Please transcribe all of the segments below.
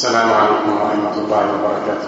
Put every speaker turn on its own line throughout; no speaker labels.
السلام عليكم ورحمة الله وبركاته.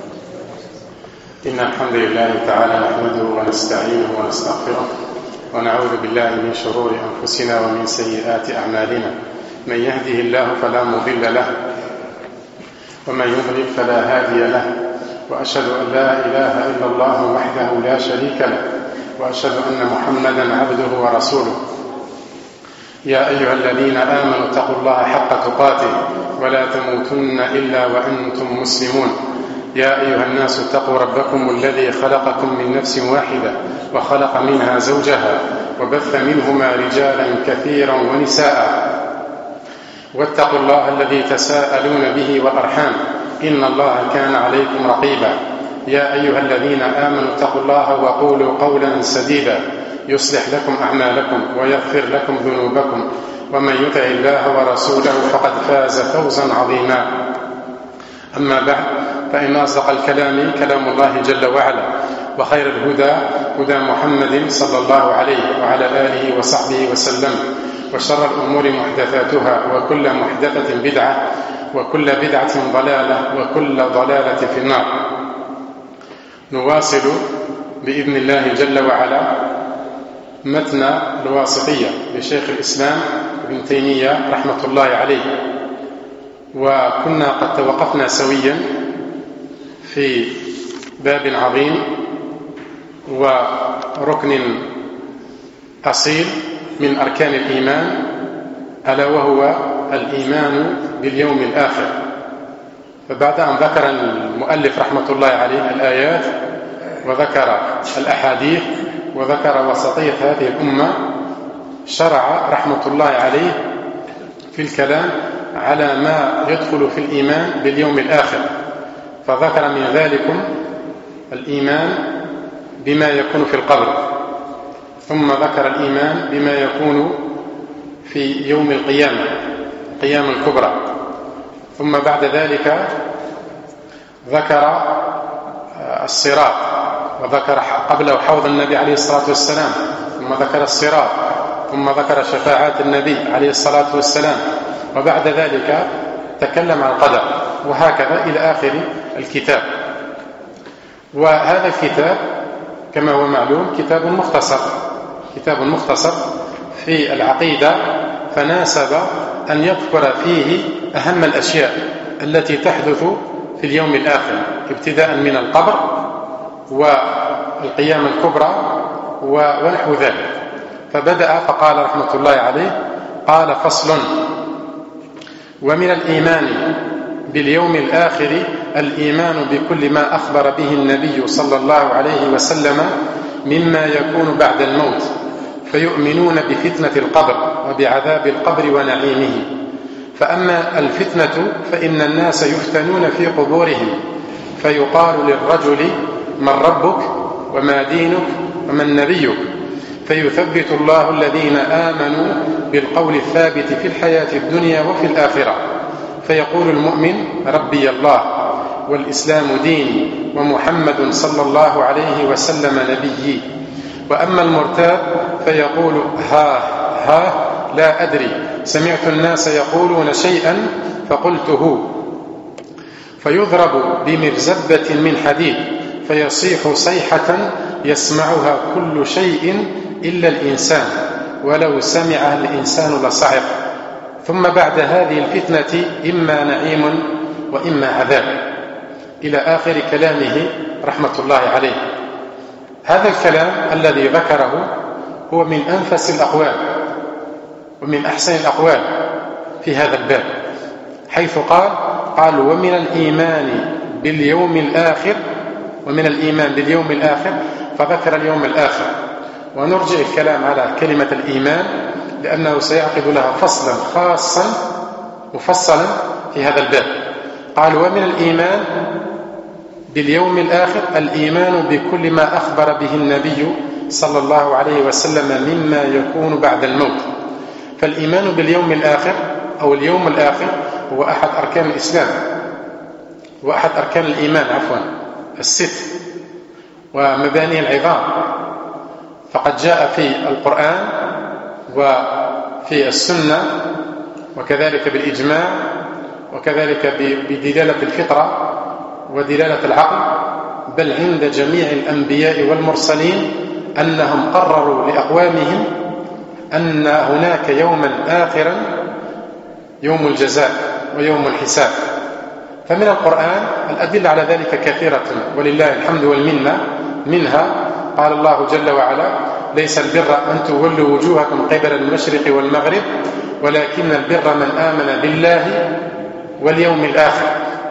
إن الحمد لله تعالى نحمده ونستعينه ونستغفره ونعوذ بالله من شرور أنفسنا ومن سيئات أعمالنا. من يهده الله فلا مضل له ومن يضلل فلا هادي له، وأشهد أن لا إله إلا الله وحده لا شريك له، وأشهد أن محمدا عبده ورسوله. يا أيها الذين آمنوا اتقوا الله حق تقاته ولا تموتن إلا وأنتم مسلمون. يا أيها الناس اتقوا ربكم الذي خلقكم من نفس واحدة وخلق منها زوجها وبث منهما رجالا كثيرا ونساء، واتقوا الله الذي تساءلون به والأرحام إن الله كان عليكم رقيبا. يا أيها الذين آمنوا اتقوا الله وقولوا قولا سديدا يصلح لكم أعمالكم ويغفر لكم ذنوبكم، ومن يطع الله ورسوله فقد فاز فوزا عظيما. أما بعد، فإن أصدق الكلام كلام الله جل وعلا، وخير الهدى هدى محمد صلى الله عليه وعلى آله وصحبه وسلم، وشر الأمور محدثاتها، وكل محدثة بدعة، وكل بدعة ضلالة، وكل ضلالة في النار. نواصل بإذن الله جل وعلا متن الواسطية لشيخ الإسلام ابن تيمية رحمة الله عليه، وكنا قد توقفنا سويا في باب عظيم وركن أصيل من أركان الإيمان، ألا وهو الإيمان باليوم الآخر. فبعد أن ذكر المؤلف رحمة الله عليه الآيات وذكر الأحاديث وذكر وسطية هذه الأمة، شرع رحمة الله عليه في الكلام على ما يدخل في الإيمان باليوم الآخر، فذكر من ذلك الإيمان بما يكون في القبر، ثم ذكر الإيمان بما يكون في يوم القيامة، القيامة الكبرى، ثم بعد ذلك ذكر الصراط، وذكر قبله حوض النبي عليه الصلاة والسلام، ثم ذكر الصراط، ثم ذكر شفاعات النبي عليه الصلاة والسلام، وبعد ذلك تكلم عن القدر، وهكذا إلى آخر الكتاب. وهذا الكتاب كما هو معلوم كتاب مختصر في العقيدة، فناسب أن يذكر فيه أهم الأشياء التي تحدث في اليوم الآخر، ابتداء من القبر والقيامة الكبرى ونحو ذلك. فبدأ فقال رحمة الله عليه: قال: فصل. ومن الإيمان باليوم الآخر الإيمان بكل ما أخبر به النبي صلى الله عليه وسلم مما يكون بعد الموت، فيؤمنون بفتنة القبر وبعذاب القبر ونعيمه. فأما الفتنة فإن الناس يفتنون في قبورهم، فيقال للرجل: من ربك وما دينك ومن نبيك؟ فيثبت الله الذين آمنوا بالقول الثابت في الحياة الدنيا وفي الآخرة، فيقول المؤمن: ربي الله والإسلام ديني ومحمد صلى الله عليه وسلم نبيي. وأما المرتاب فيقول: ها لا أدري، سمعت الناس يقولون شيئا فقلته. فيضرب بمرزبة من حديد فيصيح صيحة يسمعها كل شيء إلا الإنسان، ولو سمعها الإنسان لصعق. ثم بعد هذه الفتنة إما نعيم وإما عذاب، إلى آخر كلامه رحمة الله عليه. هذا الكلام الذي ذكره هو من أنفس الأقوال ومن أحسن الأقوال في هذا الباب، حيث قال: ومن الإيمان باليوم الآخر، ومن الإيمان باليوم الآخر، فذكر اليوم الآخر. ونرجع الكلام على كلمة الإيمان لأنه سيعقد لها فصلا خاصا مفصلا في هذا الباب. قال: ومن الإيمان باليوم الآخر الإيمان بكل ما أخبر به النبي صلى الله عليه وسلم مما يكون بعد الموت. فالإيمان باليوم الآخر أو اليوم الآخر هو أحد أركان الإسلام، وأحد أركان الإيمان الست ومبانيه العظام. فقد جاء في القرآن وفي السنة وكذلك بالإجماع وكذلك بدلالة الفطرة ودلالة العقل، بل عند جميع الأنبياء والمرسلين أنهم قرروا لأقوامهم أن هناك يوما آخرا، يوم الجزاء ويوم الحساب. فمن القرآن الأدلة على ذلك كثيرة ولله الحمد والمنة. منها قال الله جل وعلا: ليس البر أن تولوا وجوهكم قبل المشرق والمغرب ولكن البر من آمن بالله واليوم الآخر.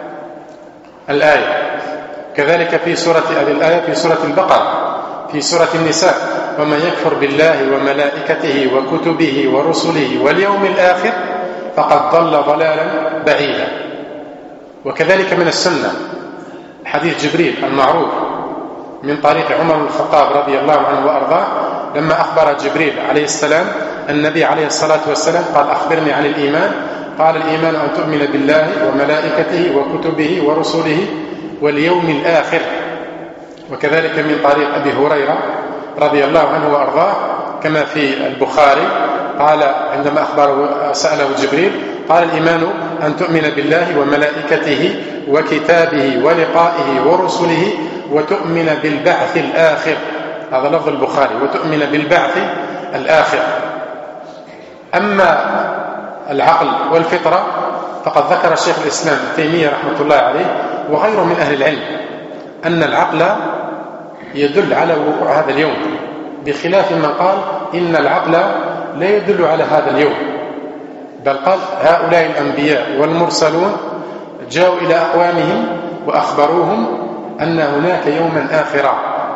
الآية كذلك في سورة البقرة، في سورة النساء: ومن يكفر بالله وملائكته وكتبه ورسله واليوم الآخر فقد ضل ضلالا بعيدا. وكذلك من السنة حديث جبريل المعروف من طريق عمر بن الخطاب رضي الله عنه وأرضاه، لما أخبر جبريل عليه السلام النبي عليه الصلاة والسلام قال: أخبرني عن الإيمان. قال: الإيمان أن تؤمن بالله وملائكته وكتبه ورسله واليوم الآخر. وكذلك من طريق أبي هريرة رضي الله عنه وأرضاه كما في البخاري قال عندما أخبره سأله جبريل قال: الإيمان أن تؤمن بالله وملائكته وكتابه ولقائه ورسله وتؤمن بالبعث الآخر. هذا لفظ البخاري: وتؤمن بالبعث الآخر. أما العقل والفطرة فقد ذكر الشيخ الإسلام ابن تيمية رحمة الله عليه وغيره من أهل العلم أن العقل يدل على وقوع هذا اليوم، بخلاف من قال إن العقل لا يدل على هذا اليوم، بل قال: هؤلاء الأنبياء والمرسلون جاءوا إلى أقوامهم وأخبروهم أن هناك يوما آخرا،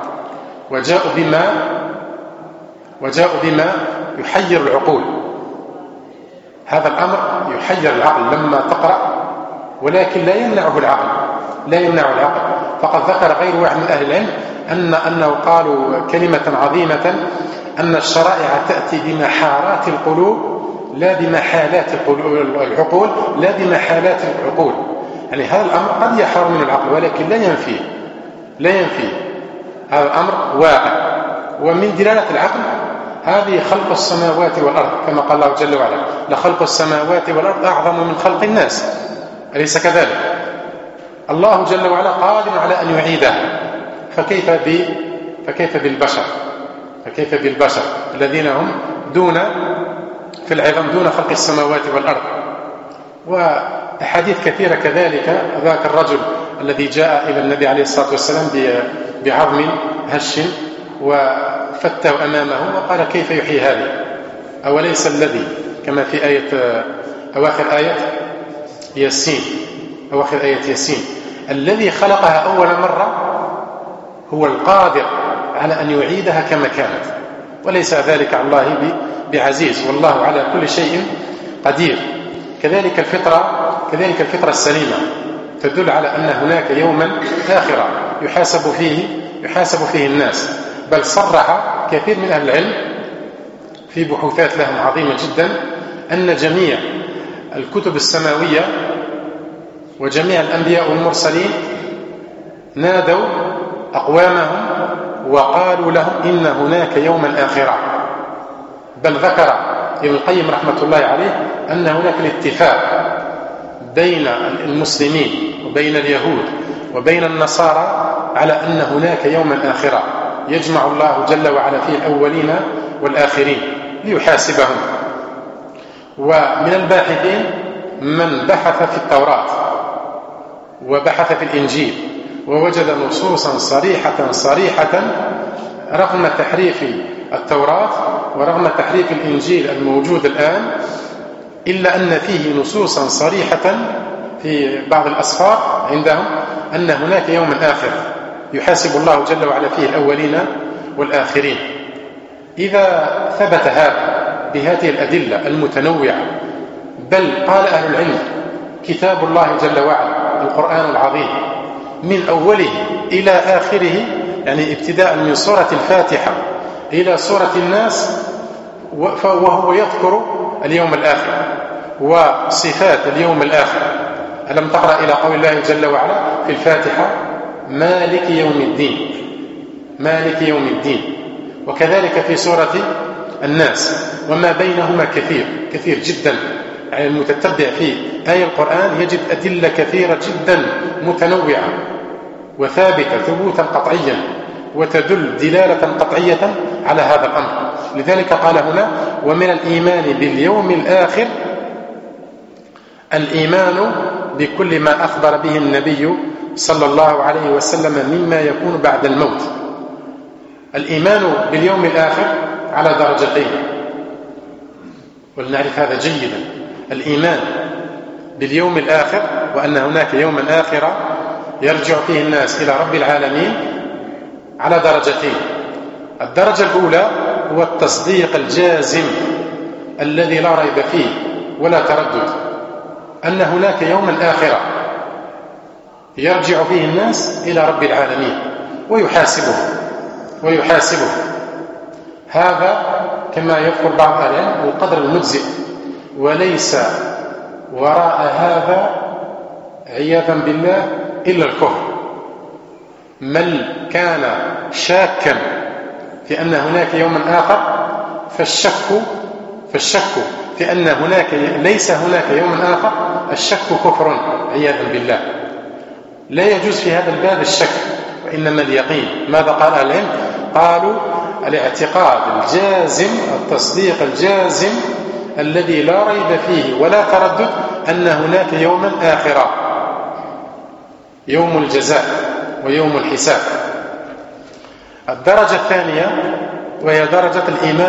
وجاءوا بما يحير العقول. هذا الأمر يحير العقل لما تقرأ، ولكن لا يمنعه العقل. فقد ذكر غير واحد من أهل العلم أنه قالوا كلمة عظيمة: أن الشرائع تأتي بمحارات القلوب لا بمحالات العقول، لا بمحالات العقول. يعني هذا الأمر قد يحار من العقل ولكن لا ينفيه. هذا الأمر واقع. ومن دلالة العقل هذه خلق السماوات والأرض، كما قال الله جل وعلا: لخلق السماوات والأرض أعظم من خلق الناس. أليس كذلك؟ الله جل وعلا قادر على أن يعيدها، فكيف بالبشر الذين هم في العظم دون خلق السماوات والأرض. وأحاديث كثيرة كذلك. ذاك الرجل الذي جاء إلى النبي عليه الصلاة والسلام بعظم هش وفته أمامه وقال: كيف يحيي هذه؟ أوليس الذي كما في أواخر آية ياسين الذي خلقها أول مرة هو القادر على أن يعيدها كما كانت، وليس ذلك على الله بعزيز، والله على كل شيء قدير. كذلك الفطرة السليمة تدل على أن هناك يوما آخرا يحاسب فيه الناس. بل صرح كثير من أهل العلم في بحوثات لهم عظيمة جدا أن جميع الكتب السماوية وجميع الأنبياء والمرسلين نادوا أقوامهم وقالوا لهم إن هناك يوما آخرا. بل ذكر ابن القيم رحمة الله عليه أن هناك الاتفاق بين المسلمين وبين اليهود وبين النصارى على أن هناك يوما آخرا يجمع الله جل وعلا فيه الأولين والآخرين ليحاسبهم. ومن الباحثين من بحث في التوراة وبحث في الإنجيل ووجد نصوصا صريحة رغم تحريف التوراة ورغم تحريف الإنجيل الموجود الآن، إلا أن فيه نصوصا صريحة في بعض الأسفار عندهم أن هناك يوما آخر يحاسب الله جل وعلا فيه الأولين والآخرين. إذا ثبت هذا بهذه الأدلة المتنوعة، بل قال أهل العلم كتاب الله جل وعلا القرآن العظيم من أوله إلى آخره، يعني ابتداء من سورة الفاتحة إلى سورة الناس، وهو يذكر اليوم الآخر وصفات اليوم الآخر. ألم تقرأ إلى قول الله جل وعلا في الفاتحة: مالك يوم الدين. وكذلك في سورة الناس، وما بينهما كثير جدا يعني المتتبع في آية القرآن يجد أدلة كثيرة جدا متنوعة وثابتة ثبوتا قطعيا وتدل دلالة قطعية على هذا الأمر. لذلك قال هنا: ومن الإيمان باليوم الآخر الإيمان بكل ما أخبر به النبي صلى الله عليه وسلم مما يكون بعد الموت. الإيمان باليوم الآخر على درجتين، ولنعرف هذا جيدا. الإيمان باليوم الآخر وأن هناك يوما آخرا يرجع فيه الناس إلى رب العالمين على درجتين. الدرجة الأولى هو التصديق الجازم الذي لا ريب فيه ولا تردد، أن هناك يوما آخرا يرجع فيه الناس إلى رب العالمين ويحاسبه. هذا كما يذكر بعض أهل العلم القدر المجزئ، وليس وراء هذا عياذا بالله إلا الكفر. من كان شاكا في أن هناك يوما آخر فالشك في أن ليس هناك يوم آخر، الشك كفر عياذا بالله. لا يجوز في هذا الباب الشك، وإنما اليقين. ماذا قال أهل العلم؟ قالوا: الاعتقاد الجازم، التصديق الجازم الذي لا ريب فيه ولا تردد أن هناك يوما آخر، يوم الجزاء ويوم الحساب. الدرجة الثانية وهي درجة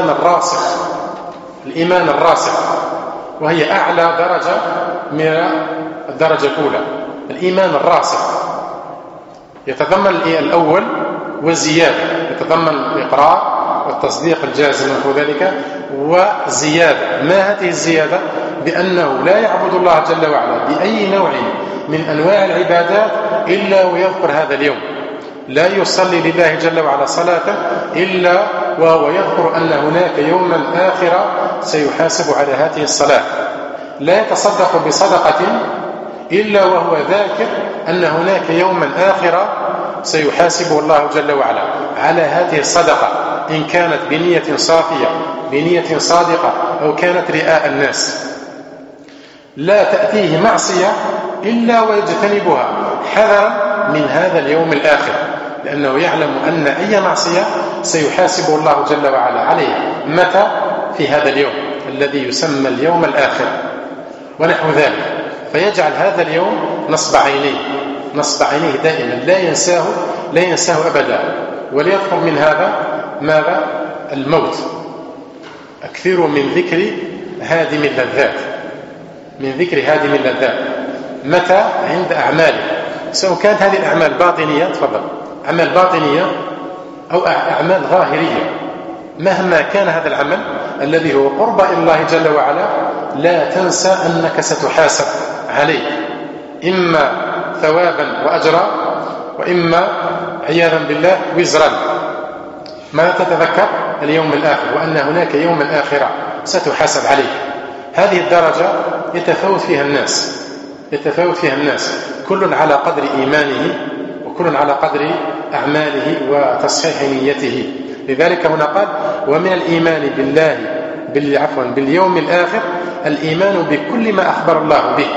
الإيمان الراسخ، وهي أعلى درجة من الدرجة الأولى. الإيمان الراسخ يتضمن الأول وزيادة، يتضمن الإقرار والتصديق الجازم وذلك وزيادة. ما هذه الزيادة؟ بأنه لا يعبد الله جل وعلا بأي نوع من أنواع العبادات إلا ويذكر هذا اليوم. لا يصلي لله جل وعلا صلاة إلا وهو يذكر أن هناك يوما آخر سيحاسب على هذه الصلاة. لا يتصدق بصدقة إلا وهو ذاكر أن هناك يوما آخر سيحاسبه الله جل وعلا على هذه الصدقة، إن كانت بنية صافية، بنية صادقة، أو كانت رئاء الناس. لا تأتيه معصية إلا ويجتنبها حذرا من هذا اليوم الآخر، لأنه يعلم أن أي معصية سيحاسبه الله جل وعلا عليها. متى؟ في هذا اليوم الذي يسمى اليوم الآخر ونحو ذلك. فيجعل هذا اليوم نصب عينيه دائما، لا ينساه أبدا. وليذكر من هذا ماذا؟ الموت. أكثروا من ذكر هادم اللذات. متى؟ عند أعماله، سواء كانت هذه الأعمال باطنية، أعمال باطنية أو أعمال ظاهرية. مهما كان هذا العمل الذي هو قرب إلى الله جل وعلا، لا تنسى أنك ستحاسب عليه، إما ثوابا وأجرا، وإما عياذا بالله وزرا. ما تتذكر اليوم الآخر، وأن هناك يوما آخر ستحاسب عليه. هذه الدرجة يتفاوت فيها الناس، كل على قدر إيمانه، وكل على قدر أعماله وتصحيح نيته. لذلك هنا قال: ومن الإيمان باليوم الآخر الإيمان بكل ما أخبر الله به.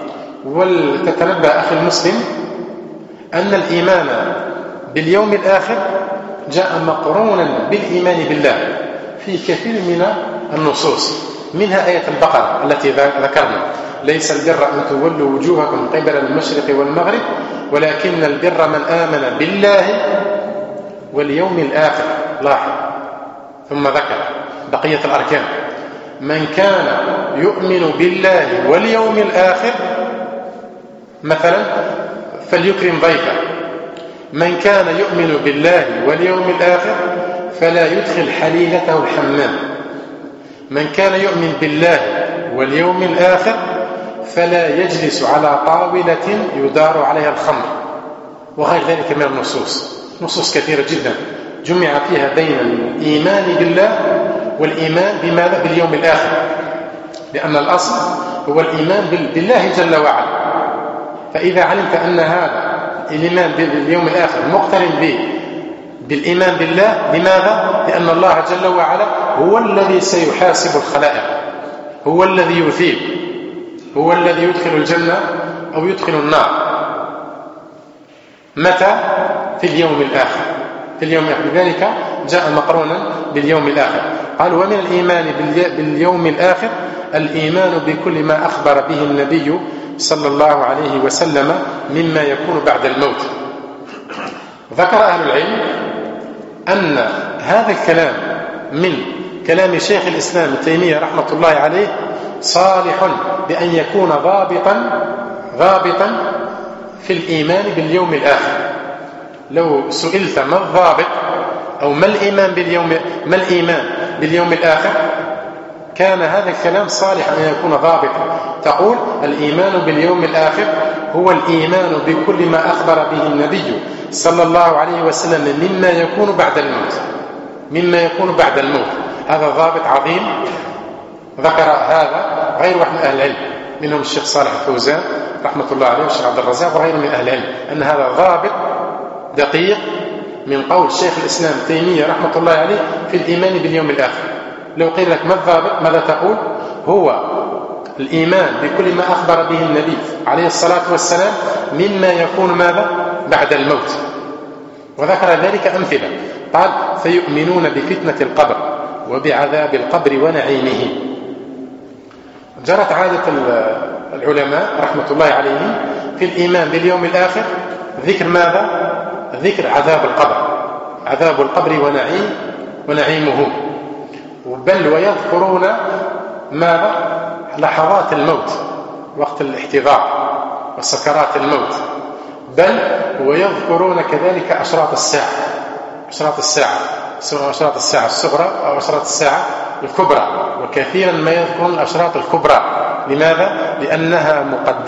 ولتتنبه أخي المسلم أن الإيمان باليوم الآخر جاء مقرونا بالإيمان بالله في كثير من النصوص، منها آية البقرة التي ذكرنا: ليس البر أن تولوا وجوهكم قبل المشرق والمغرب ولكن البر من آمن بالله واليوم الآخر. لاحظ، ثم ذكر بقية الأركان: من كان يؤمن بالله واليوم الآخر مثلا فليكرم ضيفه، من كان يؤمن بالله واليوم الآخر فلا يدخل حليلته الحمام، من كان يؤمن بالله واليوم الآخر فلا يجلس على طاولة يدار عليها الخمر، وغير ذلك من نصوص كثيرة جدا جمع فيها بين الإيمان بالله والإيمان بماذا؟ باليوم الآخر، لأن الأصل هو الإيمان بالله جل وعلا. فإذا علمت أن هذا الإيمان باليوم الآخر مقترن بالإيمان بالله، لماذا؟ لأن الله جل وعلا هو الذي سيحاسب الخلائق، هو الذي يثيب، هو الذي يدخل الجنة أو يدخل النار. متى؟ في اليوم الآخر. في اليوم الآخر، لذلك جاء مقرونا باليوم الآخر. قال ومن الإيمان باليوم الآخر الإيمان بكل ما أخبر به النبي صلى الله عليه وسلم مما يكون بعد الموت. ذكر أهل العلم أن هذا الكلام من كلام شيخ الإسلام ابن تيمية رحمة الله عليه صالح بأن يكون ضابطا في الإيمان باليوم الآخر. لو سئلت ما الضابط أو ما الإيمان باليوم الآخر كان هذا الكلام صالح أن يكون ضابطا. تقول الإيمان باليوم الآخر هو الإيمان بكل ما أخبر به النبي صلى الله عليه وسلم مما يكون بعد الموت. هذا ضابط عظيم ذكر هذا غير واحد من أهل العلم، منهم الشيخ صالح الفوزان رحمة الله عليه والشيخ عبد الرزاق وغيرهم من أهل العلم، أن هذا ضابط دقيق من قول الشيخ الإسلام تيمية رحمة الله عليه في الإيمان باليوم الآخر. لو قيل لك ما الضابط ماذا تقول؟ هو الإيمان بكل ما أخبر به النبي عليه الصلاة والسلام مما يكون ماذا؟ بعد الموت. وذكر ذلك أمثلة. قال فيؤمنون بفتنة القبر وبعذاب القبر ونعيمه. جرت عادة العلماء رحمة الله عليهم في الإيمان باليوم الآخر ذكر ماذا؟ ذكر عذاب القبر ونعيمه، بل ويذكرون ماذا؟ لحظات الموت، وقت الاحتضار وسكرات الموت، بل ويذكرون كذلك أشراط الساعة سواء أشراط الساعة الصغرى أو أشراط الساعة الكبرى. وكثيرا ما يذكرون الأشراط الكبرى. لماذا؟ لأنها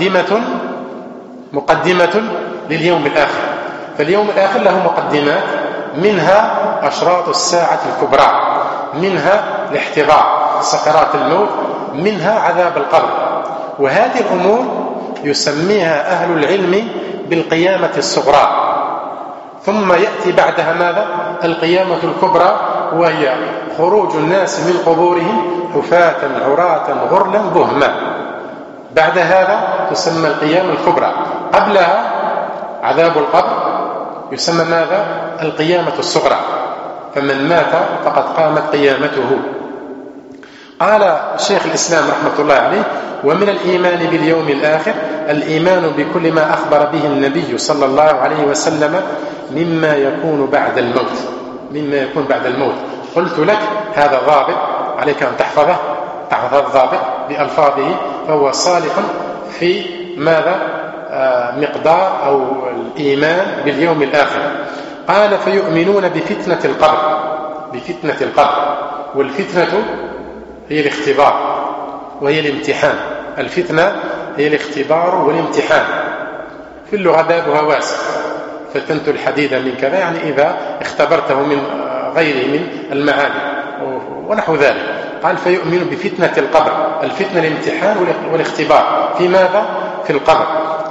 مقدمة لليوم الآخر. فاليوم الآخر له مقدمات، منها أشراط الساعة الكبرى، منها الاحتضار سكرات الموت، منها عذاب القبر. وهذه الأمور يسميها أهل العلم بالقيامة الصغرى. ثم يأتي بعدها ماذا؟ القيامة الكبرى، وهي خروج الناس من قبورهم حفاة عراة غرلا بهما. بعد هذا تسمى القيامة الكبرى. قبلها عذاب القبر يسمى ماذا؟ القيامة الصغرى. فمن مات فقد قامت قيامته. قال شيخ الإسلام رحمة الله عليه ومن الإيمان باليوم الآخر الإيمان بكل ما أخبر به النبي صلى الله عليه وسلم مما يكون بعد الموت. قلت لك هذا ضابط عليك أن تحفظ هذا الضابط بألفاظه، فهو صالح في ماذا؟ مقدار أو الإيمان باليوم الآخر. قال فيؤمنون بفتنة القبر. والفتنة هي الاختبار وهي الامتحان. الفتنة هي الاختبار والامتحان. في اللغة بابها واسع. فتنت الحديد من كذا، يعني إذا اختبرته من غيره من المعادن ونحو ذلك. قال فيؤمن بفتنة القبر. الفتنة الامتحان والاختبار في ماذا؟ في القبر.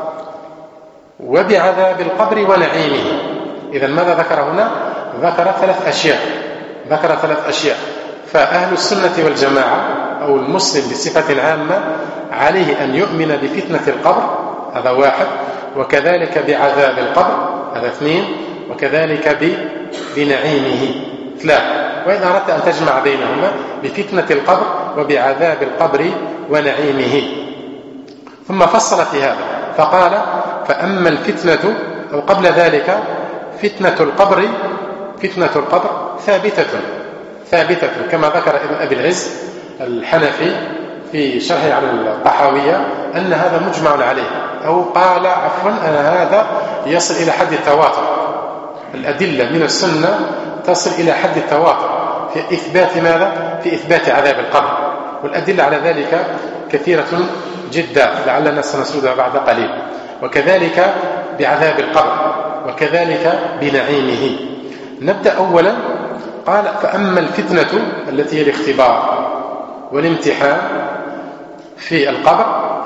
وبعذاب القبر ونعيمه. إذن ماذا ذكر هنا؟ ذكر ثلاث أشياء. فأهل السنة والجماعة أو المسلم بصفة عامة عليه أن يؤمن بفتنة القبر، هذا واحد، وكذلك بعذاب القبر، هذا اثنين، وكذلك بنعيمه، ثلاثة. وإذا أردت أن تجمع بينهما بفتنة القبر وبعذاب القبر ونعيمه. ثم فصل في هذا فقال فأما الفتنة، أو قبل ذلك فتنة القبر ثابتة كما ذكر ابن أبي العز الحنفي في شرحه على الطحاوية أن هذا مجمع عليه، أو قال عفوا أن هذا يصل إلى حد التواتر. الأدلة من السنة تصل إلى حد التواتر في إثبات ماذا؟ في إثبات عذاب القبر. والأدلة على ذلك كثيرة جدا لعلنا سنسردها بعد قليل. وكذلك بعذاب القبر، وكذلك بنعيمه. نبدأ أولا. قال فأما الفتنة التي هي الاختبار والامتحان في القبر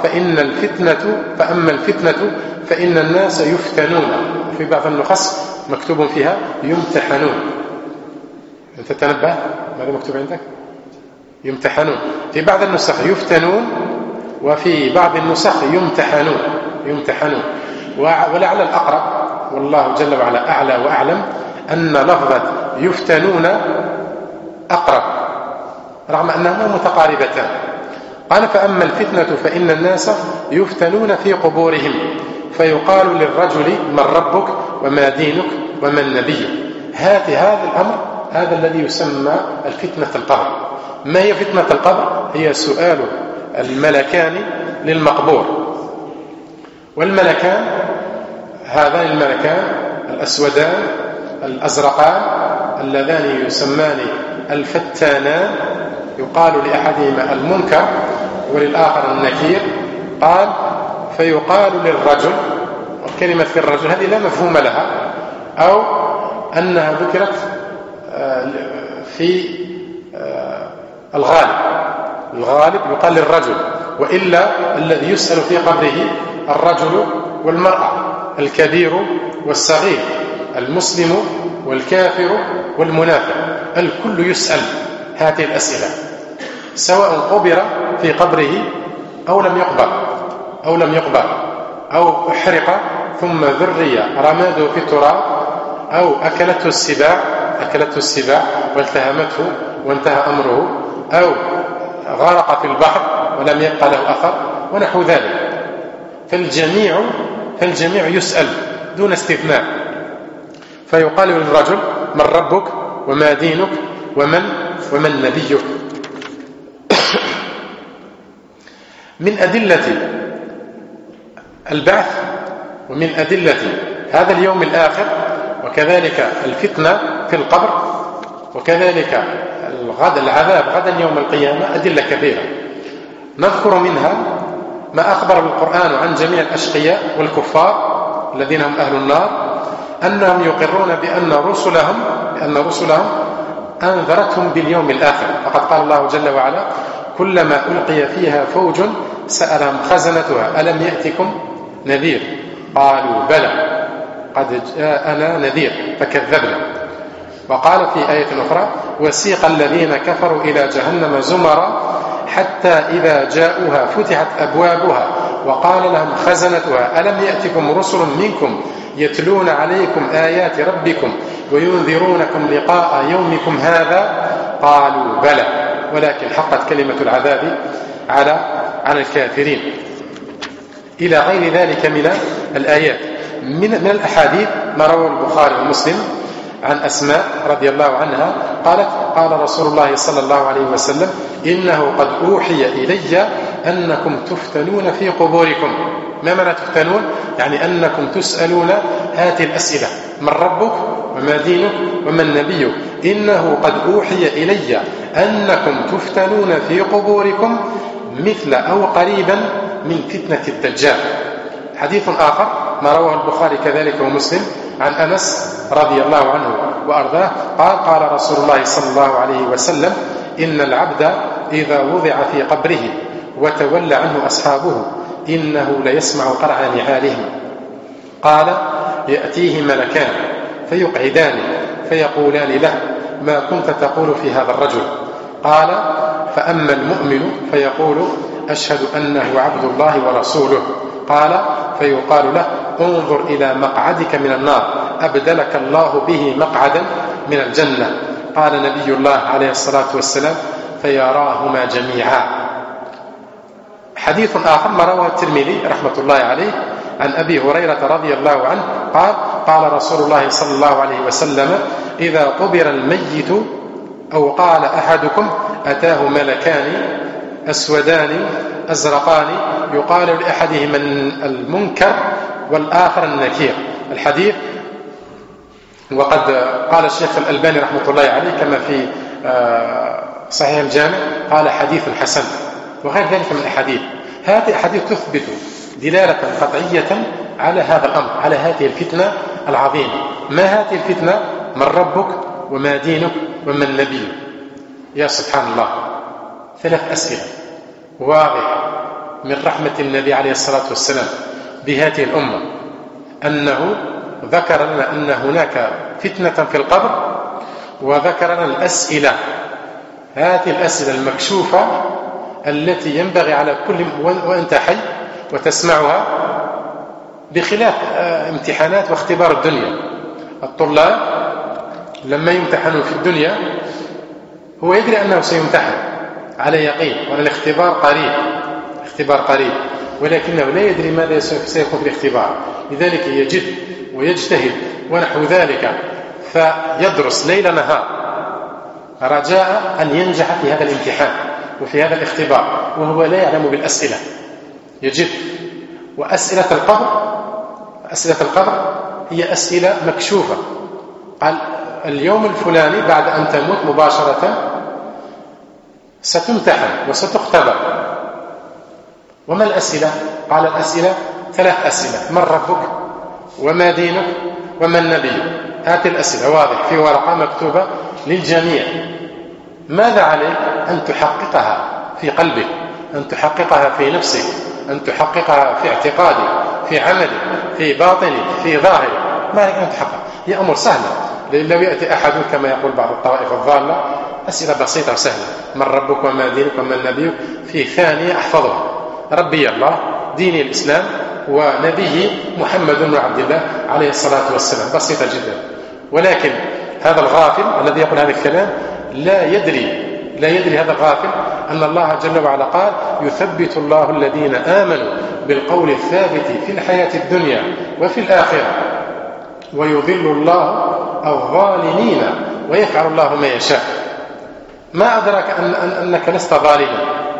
فأما الفتنة فإن الناس يفتنون. في بعض النخص مكتوب فيها يمتحنون. أنت تنبه ماذا مكتوب عندك؟ يمتحنون. في بعض النسخ يفتنون وفي بعض النسخ يمتحنون. ولعل الأقرب والله جل وعلا أعلى وأعلم أن لفظة يفتنون أقرب رغم أنهما متقاربتان. قال فأما الفتنة فإن الناس يفتنون في قبورهم فيقال للرجل من ربك وما دينك ومن نبيك. هذا الأمر هذا الذي يسمى الفتنة القبر. ما هي فتنة القبر؟ هي سؤال الملكان للمقبور، والملكان هذان الملكان الأسودان الأزرقان اللذان يسمان الفتانان، يقال لأحدهما المنكر وللآخر النكير. قال فيقال للرجل، وكلمة في الرجل هذه لا مفهوم لها، أو أنها ذكرت في الغالب يقال للرجل، وإلا الذي يسأل في قبره الرجل والمرأة، الكبير والصغير، المسلم والكافر والمنافق، الكل يسأل هذه الأسئلة سواء قبر في قبره أو لم يقبر أو أحرق ثم ذري رماده في التراب، أو أكلته السباع والتهمته وانتهى أمره، أو غرق في البحر ولم يبقى له أثر ونحو ذلك. فالجميع يسأل دون استثناء. فيقال للرجل من ربك وما دينك ومن نبيك. من أدلة البعث ومن أدلة هذا اليوم الآخر وكذلك الفتنة في القبر وكذلك العذاب غدا يوم القيامة أدلة كثيرة. نذكر منها ما أخبر القرآن عن جميع الأشقياء والكفار الذين هم أهل النار أنهم يقرون بأن رسلهم أنذرتهم باليوم الآخر. فقد قال الله جل وعلا كلما ألقي فيها فوج سألهم خزنتها ألم يأتكم نذير قالوا بلى قد جاءنا نذير فكذبنا. وقال في آية أخرى وسيق الذين كفروا إلى جهنم زمرا حتى إذا جاءوها فتحت أبوابها وقال لهم خزنتها ألم يأتكم رسل منكم يتلون عليكم آيات ربكم وينذرونكم لقاء يومكم هذا قالوا بلى ولكن حقت كلمة العذاب على الكافرين. إلى غير ذلك من الآيات. من الأحاديث ما روى البخاري ومسلم عن أسماء رضي الله عنها قالت قال رسول الله صلى الله عليه وسلم إنه قد أوحي إلي أنكم تفتنون في قبوركم. ما معنى تفتنون؟ يعني أنكم تسألون هذه الأسئلة من ربك وما دينك ومن نبيك. إنه قد أوحي إلي أنكم تفتنون في قبوركم مثل أو قريبا من فتنة الدجال. حديث آخر ما رواه البخاري كذلك ومسلم عن أنس رضي الله عنه وأرضاه قال رسول الله صلى الله عليه وسلم إن العبد إذا وضع في قبره وتولى عنه أصحابه إنه ليسمع قرع نعالهم. قال يأتيه ملكان فيقعدان فيقولان له ما كنت تقول في هذا الرجل؟ قال فأما المؤمن فيقول أشهد أنه عبد الله ورسوله. قال فيقال له انظر إلى مقعدك من النار أبدلك الله به مقعدا من الجنة. قال نبي الله عليه الصلاة والسلام فيراهما جميعا. حديث آخر ما رواه الترمذي رحمة الله عليه عن أبي هريرة رضي الله عنه قال رسول الله صلى الله عليه وسلم إذا قبر الميت أو قال أحدكم أتاه ملكان أسودان أزرقان يقال لأحدهما المنكر والآخر النكير. الحديث وقد قال الشيخ الألباني رحمة الله عليه كما في صحيح الجامع قال حديث حسن وغير ذلك من الأحاديث. هذه الأحاديث تثبت دلالة قطعية على هذا الأمر على هذه الفتنة العظيمة. ما هذه الفتنة؟ من ربك وما دينك ومن نبيك. يا سبحان الله 3 أسئلة واضحة من رحمة النبي عليه الصلاة والسلام بهذه الأمة أنه ذكر لنا أن هناك فتنة في القبر وذكر لنا الأسئلة هذه الأسئلة المكشوفة التي ينبغي على كل وأنت حي وتسمعها، بخلاف امتحانات واختبار الدنيا. الطلاب لما يمتحنوا في الدنيا هو يدري أنه سيمتحن على يقين، وأن الاختبار قريب، ولكنه لا يدري ماذا سيكون في الاختبار، لذلك يجد ويجتهد ونحو ذلك، فيدرس ليل نهار رجاء أن ينجح في هذا الامتحان وفي هذا الاختبار، وهو لا يعلم بالأسئلة. يجد وأسئلة القبر هي أسئلة مكشوفة. قال اليوم الفلاني بعد أن تموت مباشرة ستمتحن وستختبر. وما الأسئلة؟ قال الأسئلة 3 أسئلة: من ربك، وما دينك، ومن نبيك. هذه الأسئلة واضح في ورقة مكتوبة للجميع. ماذا عليك؟ أن تحققها في قلبك، أن تحققها في نفسك، أن تحققها في اعتقادك، في عملك، في باطنك، في ظاهرك. ما عليك أن تحقق، هي أمور سهلة. لو يأتي أحد كما يقول بعض الطوائف الضالة أسئلة بسيطة وسهلة: من ربك، وما دينك، ومن نبيك، في ثانية أحفظها. ربي الله، ديني الإسلام، ونبي محمد بن عبد الله عليه الصلاة والسلام. بسيطة جدا. ولكن هذا الغافل الذي يقول هذا الكلام لا يدري هذا الغافل أن الله جل وعلا قال: يثبت الله الذين آمنوا بالقول الثابت في الحياة الدنيا وفي الآخرة ويضل الله الظالمين ويفعل الله ما يشاء. ما أدرك أنك لست ظالما؟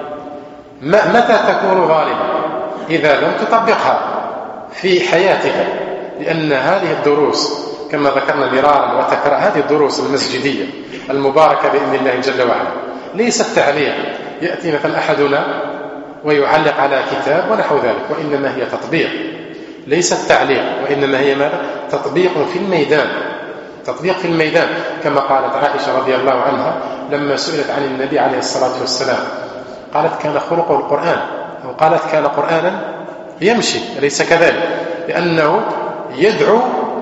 متى تكون ظالما؟ إذا لم تطبقها في حياتك. لأن هذه الدروس كما ذكرنا مرارا وتكرارا، هذه الدروس المسجدية المباركة بإذن الله جل وعلا ليست تعليق يأتي مثلا أحدنا ويعلق على كتاب ونحو ذلك، وإنما هي تطبيق. ليست تعليق، وإنما هي ماذا؟ تطبيق في الميدان. تطبيق في الميدان، كما قالت عائشة رضي الله عنها لما سئلت عن النبي عليه الصلاة والسلام قالت: كان خلقه القرآن، أو قالت: كان قرآنا يمشي. أليس كذلك؟ لأنه يدعو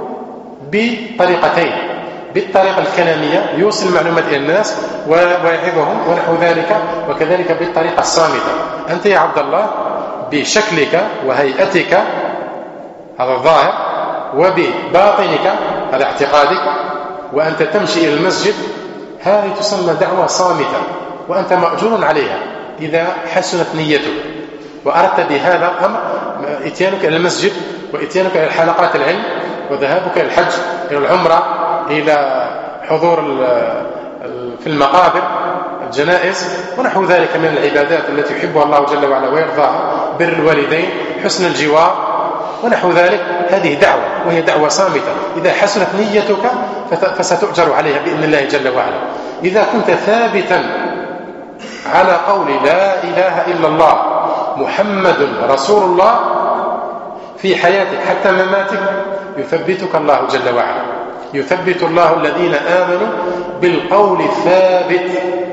بطريقتين: بالطريقة الكلامية يوصل المعلومات إلى الناس ويعظهم ونحو ذلك، وكذلك بالطريقة الصامتة. أنت يا عبد الله بشكلك وهيئتك هذا الظاهر، وبباطنك هذا اعتقادك، وأنت تمشي إلى المسجد، هذه تسمى دعوة صامتة، وأنت مأجور عليها إذا حسنت نيتك وأردت بهذا الأمر إتيانك إلى المسجد، وإتيانك إلى حلقات العلم، وذهابك إلى الحج، إلى العمرة، إلى حضور في المقابر، الجنائز، ونحو ذلك من العبادات التي يحبها الله جل وعلا ويرضاها، بر الوالدين، حسن الجوار ونحو ذلك. هذه دعوة، وهي دعوة صامتة. إذا حسنت نيتك فستؤجر عليها بإذن الله جل وعلا. إذا كنت ثابتا على قول لا إله إلا الله محمد رسول الله في حياتك حتى مماتك، يثبتك الله جل وعلا. يثبت الله الذين آمنوا بالقول الثابت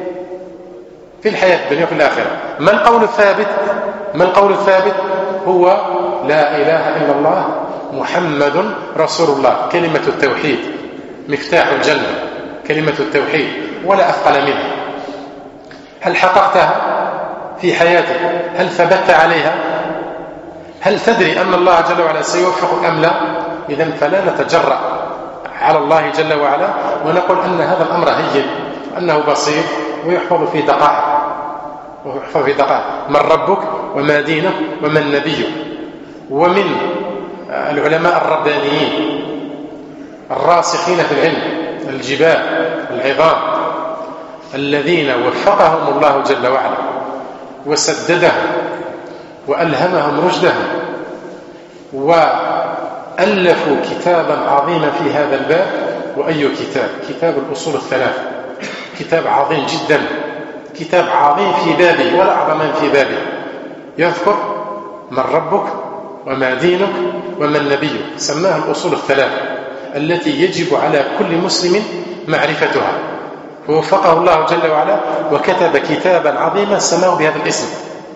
في الحياة الدنيا وفي الآخرة. ما القول الثابت؟ ما القول الثابت؟ هو لا إله إلا الله محمد رسول الله. كلمة التوحيد مفتاح الجنة، كلمة التوحيد ولا أثقل منها. هل حققتها في حياتك؟ هل ثبت عليها؟ هل تدري أن الله جل وعلا سيوفقك أم لا؟ إذن فلا نتجرأ على الله جل وعلا ونقول أن هذا الأمر هين، أنه بسيط ويحفظ في دقائق. من ربك، وما دينك، ومن نبيك. ومن العلماء الربانيين الراسخين في العلم، الجبال العظام، الذين وفقهم الله جل وعلا وسددهم وألهمهم رشدهم، وألفوا كتابا عظيما في هذا الباب. وأي كتاب؟ كتاب الأصول الثلاث. كتاب عظيم جدا، كتاب عظيم في بابه ولا أعظم في بابه. يذكر من ربك، وما دينك، ومن نبيك. سماها الأصول الثلاث التي يجب على كل مسلم معرفتها. ووفقه الله جل وعلا وكتب كتابا عظيما سماه بهذا الاسم،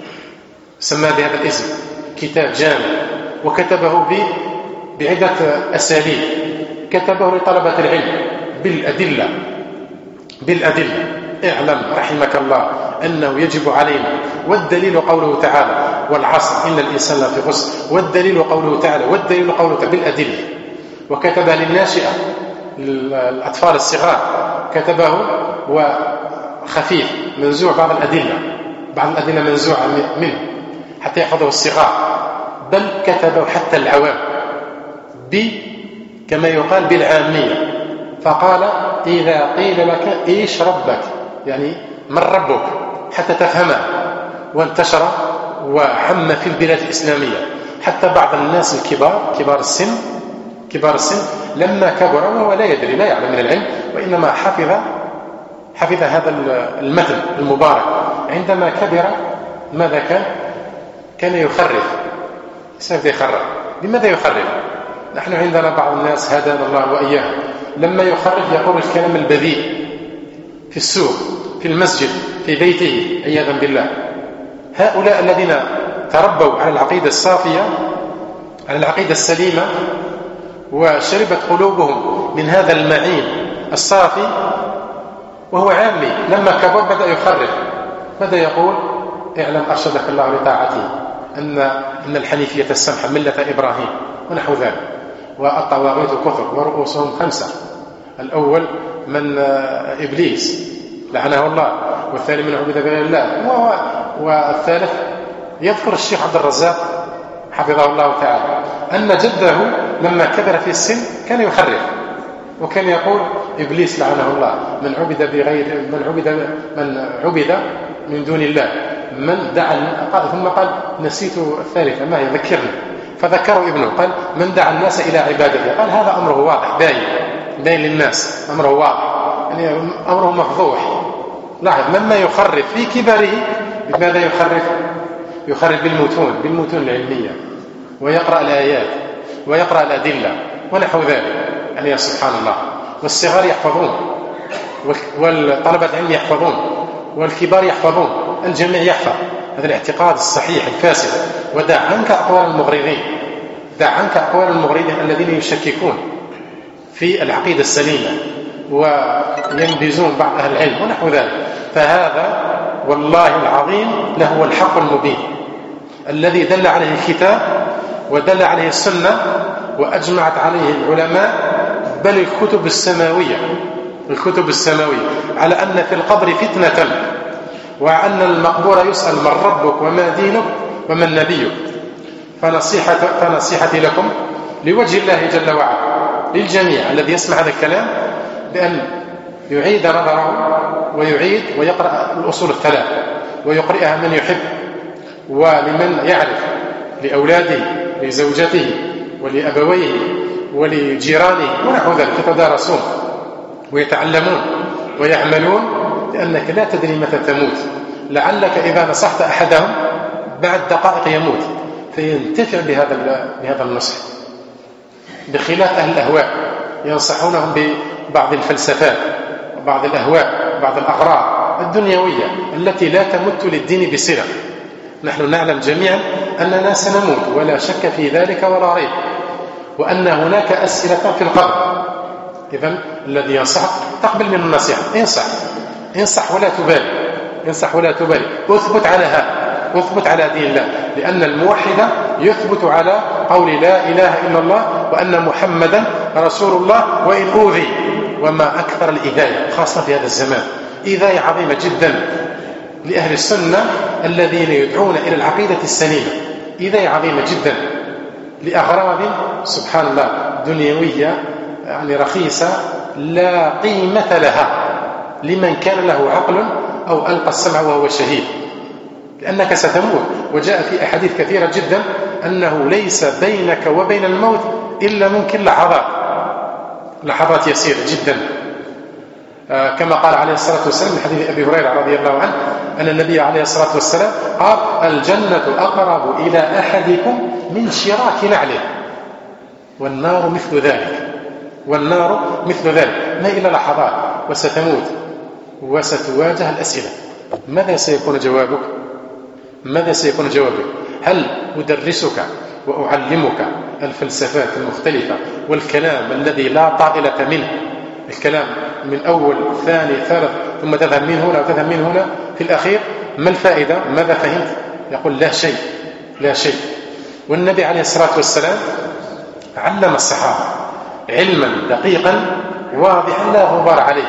كتاب جامع، وكتبه بعدة أساليب. كتبه لطلبة العلم بالأدلة. اعلم رحمك الله أنه يجب علينا، والدليل قوله تعالى والعصر إن الإنسان لفي خسر، والدليل قوله تعالى، والدليل قوله تعالى بالأدلة. وكتبها للناشئة الأطفال الصغار، كتبه وخفيف منزوع بعض الأدلة منزوعة منه حتى يحفظه الصغار، بل كتبه حتى العوام كما يقال بالعامية. فقال إذا قيل لك إيش ربك، يعني من ربك، حتى تفهمه. وانتشر وعم في البلاد الإسلامية، حتى بعض الناس الكبار كبار السن لما كبر وهو لا يدري لا يعلم من العلم، وإنما حفظ هذا المثل المبارك. عندما كبر ماذا كان يخرف. لماذا يخرف؟ نحن عندنا بعض الناس هدانا الله وإياه لما يخرف يقول الكلام البذيء في السوق، في المسجد، في بيته عياذا بالله. هؤلاء الذين تربوا على العقيدة الصافية، على العقيدة السليمة، وشربت قلوبهم من هذا المعين الصافي، وهو عامي لما كبر بدأ يخرف. بدأ يقول اعلم أرشدك الله لطاعته أن الحنيفية السمحة ملة إبراهيم ونحو ذلك، والطواغيت كثر ورؤوسهم 5. الأول من إبليس لعنه الله، والثاني من عبد غير الله، والثالث يذكر الشيخ عبد الرزاق حفظه الله تعالى أن جده لما كبر في السن كان يخرف، وكان يقول إبليس لعنه الله من عبد من دون الله، من دعا. ثم قال نسيت الثالثة ما هي، ذكرني. فذكروا ابنه قال من دعا الناس إلى عبادته. قال هذا أمره واضح باين للناس، أمره واضح، يعني أمره مفضوح. لاحظ لما يخرف في كبره بماذا يخرف بالمتون العلمية، ويقرأ الآيات ويقرأ الأدلة ونحو ذلك. يعني يا سبحان الله، والصغار يحفظون، والطلبة العلم يحفظون، والكبار يحفظون، الجميع يحفظ. هذا الاعتقاد الصحيح الفاسد. ودع عنك أقوال المغرضين الذين يشككون في العقيدة السليمة وينبذون بعض أهل العلم ونحو ذلك. فهذا والله العظيم لهو الحق المبين الذي دل عليه الكتاب ودل عليه السنة وأجمعت عليه العلماء، بل الكتب السماوية على أن في القبر فتنة، وأن المقبور يسأل من ربك وما دينك ومن نبيك. فنصيحتي لكم لوجه الله جل وعلا للجميع الذي يسمع هذا الكلام بأن يعيد نظره ويعيد ويقرأ الأصول 3 ويقرأها من يحب ولمن يعرف، لأولاده، لزوجته، ولأبويه، ولجيرانه ونحو ذلك، يتدارسون ويتعلمون ويعملون، لأنك لا تدري متى تموت. لعلك إذا نصحت أحدهم بعد دقائق يموت، فينتفع بهذا النصح، بخلاف أهل الأهواء ينصحونهم ببعض الفلسفات وبعض الأهواء وبعض الأغراض الدنيوية التي لا تمت للدين بصلة. نحن نعلم جميعا أننا سنموت ولا شك في ذلك ولا ريب، وأن هناك أسئلة في القبر. إذن الذي ينصحك تقبل منه النصيحة، انصح ولا تبالي، اثبت على هذا، اثبت على دين الله، لأن الموحد يثبت على قول لا إله إلا الله وأن محمدا رسول الله وإن أوذي. وما أكثر الإذاية خاصة في هذا الزمان، إذاية عظيمة جدا لأهل السنة الذين يدعون إلى العقيدة السليمة، إذاية عظيمة جدا لأغراض سبحان الله دنيوية يعني رخيصة لا قيمة لها لمن كان له عقل أو ألقى السمع وهو شهيد، لأنك ستموت. وجاء في أحاديث كثيرة جدا أنه ليس بينك وبين الموت إلا ممكن لحظات يسيرة جدا، كما قال عليه الصلاة والسلام من حديث أبي هريرة رضي الله عنه أن النبي عليه الصلاة والسلام قال الجنة أقرب إلى أحدكم من شراك نعله، والنار مثل ذلك، ما إلا لحظات وستموت وستواجه الأسئلة. ماذا سيكون جوابك؟ هل أدرسك وأعلمك الفلسفات المختلفة والكلام الذي لا طائلة منه، الكلام من أول ثاني ثالث ثم تذهب من هنا وتذهب من هنا، في الأخير ما الفائدة؟ ماذا فهمت؟ يقول لا شيء، لا شيء. والنبي عليه الصلاة والسلام علم الصحابة علما دقيقا واضحا لا غبار عليه،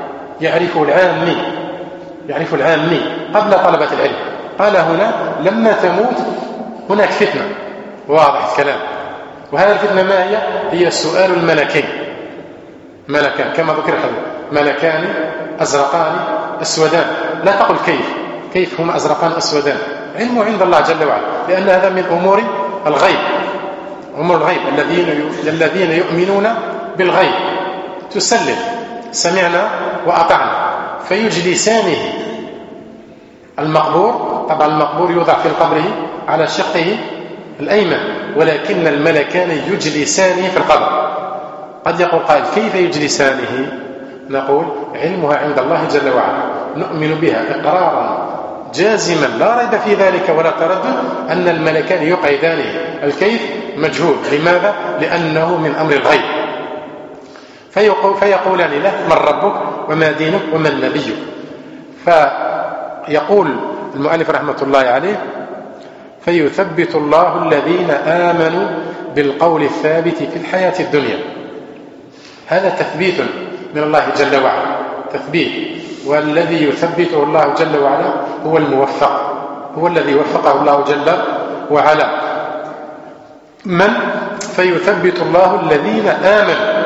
يعرف العامي قبل طلبة العلم. قال هنا لما تموت هناك فتنة، واضح الكلام. وهذه الفتنة ما هي؟ هي سؤال الملكين، ملكان كما ذكر الحديث، ملكان أزرقان أسودان. لا تقل كيف هما أزرقان أسودان، علمه عند الله جل وعلا، لأن هذا من أمور الغيب، أمور الغيب. الذين يؤمنون بالغيب تسلم سمعنا وأطعنا، فيجلسانه المقبور. طبعا المقبور يوضع في قبره على شقه الأيمن، ولكن الملكان يجلسانه في القبر. قد يقول قائل كيف يجلسانه؟ نقول علمها عند الله جل وعلا، نؤمن بها إقرارا جازما لا ريب في ذلك ولا تردد أن الملكان يقعدانه. الكيف مجهول. لماذا؟ لأنه من أمر الغيب. فيقولان له من ربك وما دينك ومن نبيك. فيقول المؤلف رحمة الله عليه فيثبت الله الذين آمنوا بالقول الثابت في الحياة الدنيا. هذا تثبيت من الله جل وعلا، تثبيت. والذي يثبته الله جل وعلا هو الموفق، هو الذي وفقه الله جل وعلا. من؟ فيثبت الله الذين آمنوا.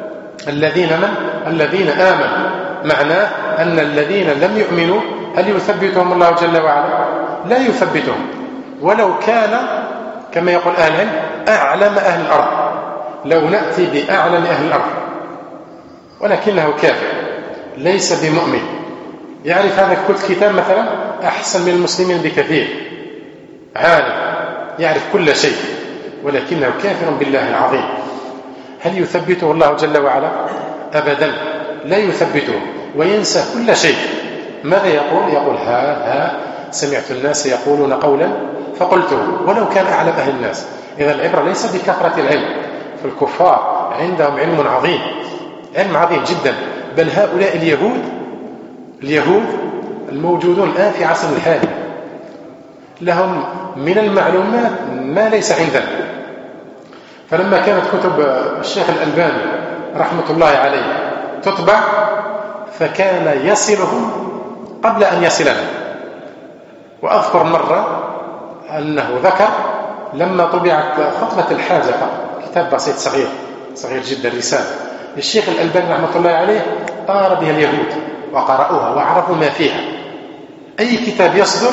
الذين آمنوا معناه أن الذين لم يؤمنوا هل يثبتهم الله جل وعلا؟ لا يثبتهم، ولو كان كما يقول أهل العلم أعلم أهل الأرض، لو نأتي بأعلم أهل الأرض، ولكنه كافر ليس بمؤمن. يعرف هذا الكتاب مثلا أحسن من المسلمين بكثير، عالم يعرف كل شيء، ولكنه كافر بالله العظيم. هل يثبته الله جل وعلا؟ أبدا، لا يثبته، وينسى كل شيء. ماذا يقول؟ يقول ها سمعت الناس يقولون قولا فقلته، ولو كان أعلم أهل الناس. إذا العبرة ليس بكثرة العلم، فالكفار عندهم علم عظيم، علم عظيم جدا. بل هؤلاء اليهود الموجودون الآن في عصر الحالي لهم من المعلومات ما ليس عندنا. فلما كانت كتب الشيخ الألباني رحمة الله عليه تطبع، فكان يصلهم قبل أن يصلنا. وأذكر مرة أنه ذكر لما طبعت خطبة الحاجة، كتاب بسيط صغير جدا، رسالة للشيخ الألباني رحمة الله عليه، طار بها اليهود وقرأوها وعرفوا ما فيها. أي كتاب يصدر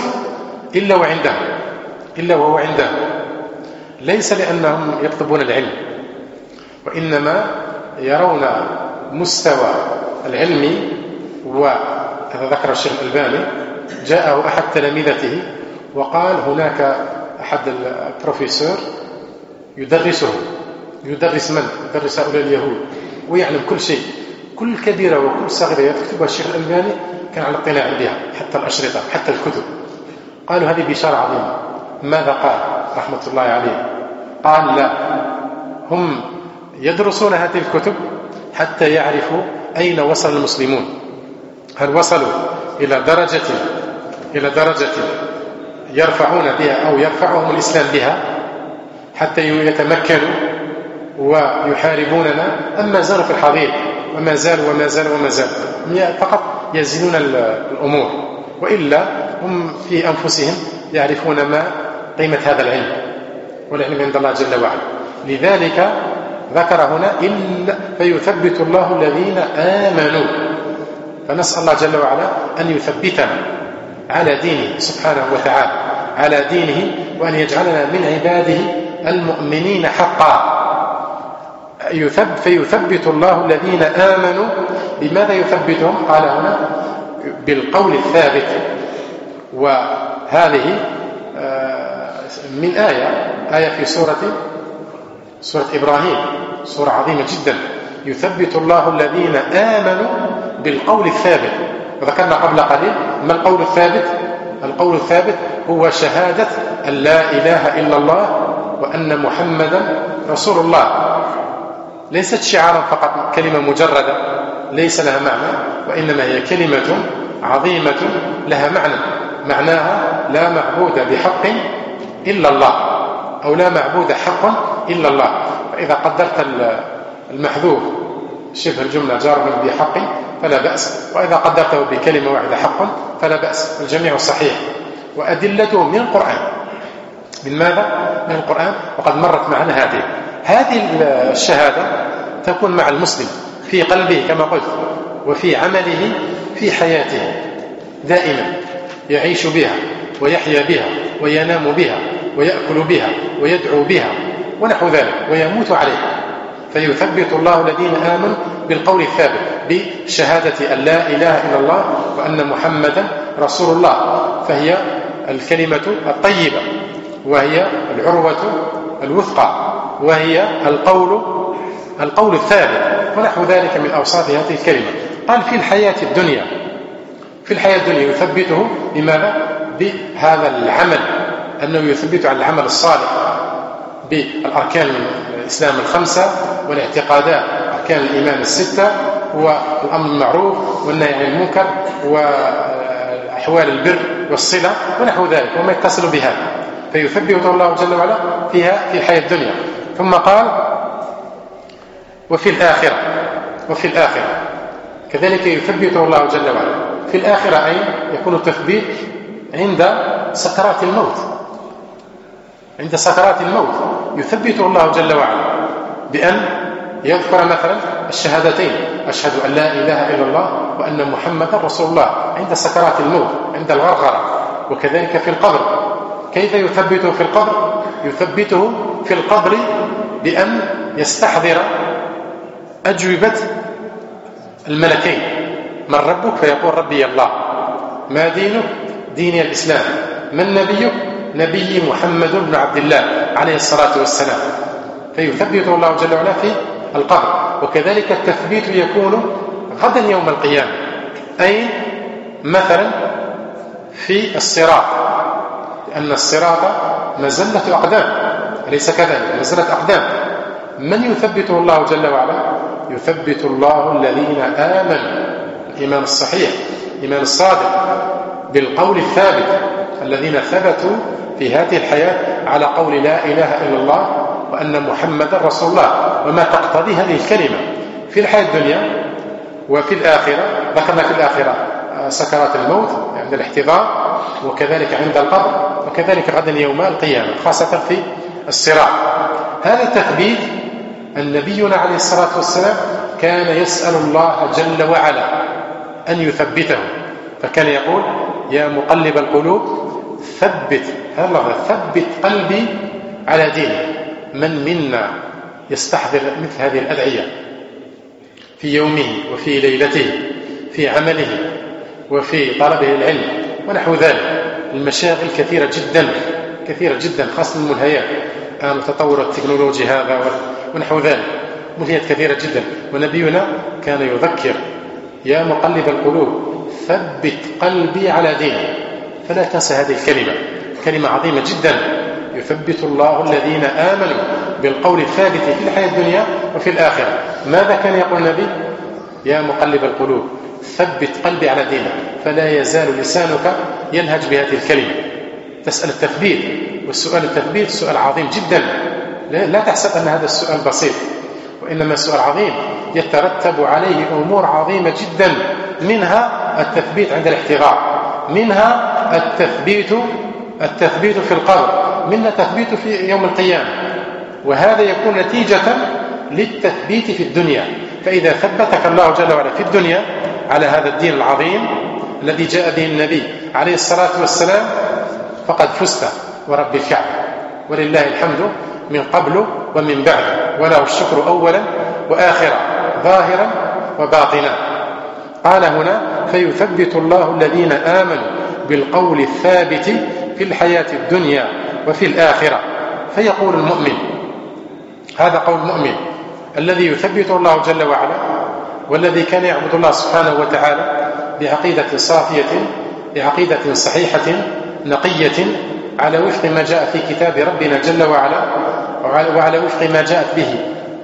إلا وهو عنده، ليس لأنهم يطلبون العلم، وإنما يرون مستوى العلم. وهذا ذكر الشيخ الألباني، جاءه أحد تلامذته وقال هناك أحد البروفيسور يدرس هؤلاء اليهود، ويعلم كل شيء، كل كبيرة وكل صغيرة يكتبها الشيخ الألباني كان على اطلاع بها، حتى الأشرطة حتى الكتب. قالوا هذه بشارة عظيمة. ماذا قال رحمة الله عليه؟ قال لا، هم يدرسون هذه الكتب حتى يعرفوا أين وصل المسلمون، هل وصلوا إلى درجة يرفعون بها أو يرفعهم الإسلام بها حتى يتمكنوا ويحاربوننا، أما زالوا في الحضيض وما زالوا فقط يزيدون الأمور، وإلا هم في أنفسهم يعرفون ما قيمة هذا العلم، والعلم عند الله جل وعلا. لذلك ذكر هنا إلا فيثبت الله الذين آمنوا. فنسأل الله جل وعلا أن يثبتنا على دينه سبحانه وتعالى، على دينه، وأن يجعلنا من عباده المؤمنين حقا. فيثبت الله الذين آمنوا. بماذا يثبتهم؟ قال هنا بالقول الثابت. وهذه من آية في سورة إبراهيم، سورة عظيمة جدا. يثبت الله الذين آمنوا بالقول الثابت. وذكرنا قبل قليل ما القول الثابت؟ القول الثابت هو شهادة أن لا إله إلا الله وأن محمدا رسول الله. ليست شعارا فقط، كلمة مجردة، ليس لها معنى، وإنما هي كلمة عظيمة لها معنى، معناها لا معبود بحق إلا الله، أو لا معبود حق إلا الله. فإذا قدرت المحذوف شبه الجملة جار بحق فلا بأس، وإذا قدرته بكلمة واحدة حق فلا بأس، الجميع صحيح. وأدلته من القرآن. من ماذا؟ من القرآن. وقد مرت معنا هذه الشهادة تكون مع المسلم في قلبه كما قلت، وفي عمله، في حياته دائما يعيش بها ويحيا بها وينام بها ويأكل بها ويدعو بها ونحو ذلك، ويموت عليها. فيثبت الله الذين آمنوا بالقول الثابت بشهادة أن لا إله إلا الله وأن محمدا رسول الله، فهي الكلمة الطيبة، وهي العروة الوثقى، وهي القول الثابت ونحو ذلك من أوصاف هذه الكلمة. قال في الحياة الدنيا يثبته بماذا؟ بهذا العمل، أنه يثبت على العمل الصالح بالأركان من الإسلام الخمسة والاعتقادات، أركان الإيمان الستة، والأمر بالمعروف والنهي عن المنكر وأحوال البر والصلة ونحو ذلك وما يتصل بها، فيثبت الله جل وعلا فيها في الحياة الدنيا. ثم قال وفي الآخرة كذلك يثبت الله جل وعلا في الآخرة، أي يكون التثبيت عند سكرات الموت. عند سكرات الموت يثبت الله جل وعلا بأن يذكر مثلا الشهادتين، أشهد أن لا إله إلا الله وأن محمدا رسول الله، عند سكرات الموت، عند الغرغرة. وكذلك في القبر، كيف يثبته في القبر؟ يثبته في القبر بأن يستحضر أجوبة الملكين: من ربك؟ فيقول ربي الله. ما دينك؟ ديني الإسلام. من نبيك؟ نبي محمد بن عبد الله عليه الصلاة والسلام. فيثبت الله جل وعلا في القبر. وكذلك التثبيت يكون غدا يوم القيامة، أي مثلا في الصراط، لأن الصراط مزلة أقدام، أليس كذلك؟ مزلة أقدام. من يثبته الله جل وعلا؟ يثبت الله الذين آمنوا، الإيمان الصحيح، الإيمان الصادق، بالقول الثابت، الذين ثبتوا في هذه الحياة على قول لا إله إلا الله وأن محمد رسول الله، وما تقتضي هذه الكلمة في الحياة الدنيا وفي الآخرة. ذكرنا في الآخرة سكرات الموت عند الاحتضار، وكذلك عند القبر، وكذلك غدا يوم القيامة، خاصة في الصراط. هذا التثبيت النبينا عليه الصلاة والسلام كان يسأل الله جل وعلا أن يثبته، فكان يقول: يا مقلب القلوب ثبت قلبي على دينك. من منا يستحضر مثل هذه الأدعية في يومه وفي ليلته، في عمله وفي طلبه العلم ونحو ذلك؟ المشاغل كثيرة جدا، خاصة الملهيات، تطور التكنولوجي هذا ونحو ذلك، ملهيات كثيرة جدا. ونبينا كان يذكر: يا مقلب القلوب ثبت قلبي على دينك. فلا تنسى هذه الكلمة، كلمة عظيمة جدا. يثبت الله الذين آمنوا بالقول الثابت في الحياة الدنيا وفي الآخرة. ماذا كان يقول النبي؟ يا مقلب القلوب ثبت قلبي على دينك. فلا يزال لسانك ينهج بهذه الكلمة. تسأل التثبيت، والسؤال التثبيت سؤال عظيم جدا. لا تحسب أن هذا السؤال بسيط، وإنما سؤال عظيم يترتب عليه أمور عظيمة جدا، منها التثبيت عند الاحتضار، منها التثبيت في القبر، منها التثبيت في يوم القيامة. وهذا يكون نتيجة للتثبيت في الدنيا. فإذا ثبتك الله جل وعلا في الدنيا على هذا الدين العظيم الذي جاء به النبي عليه الصلاة والسلام، فقد فزت ورب الكعبة، ولله الحمد من قبل ومن بعد، وله الشكر أولا وآخرا، ظاهرا وباطنا. قال هنا: فيثبت الله الذين آمنوا بالقول الثابت في الحياة الدنيا وفي الآخرة. فيقول المؤمن، هذا قول المؤمن الذي يثبت الله جل وعلا، والذي كان يعبد الله سبحانه وتعالى بعقيدة صافية، بعقيدة صحيحة نقية، على وفق ما جاء في كتاب ربنا جل وعلا، وعلى وفق ما جاءت به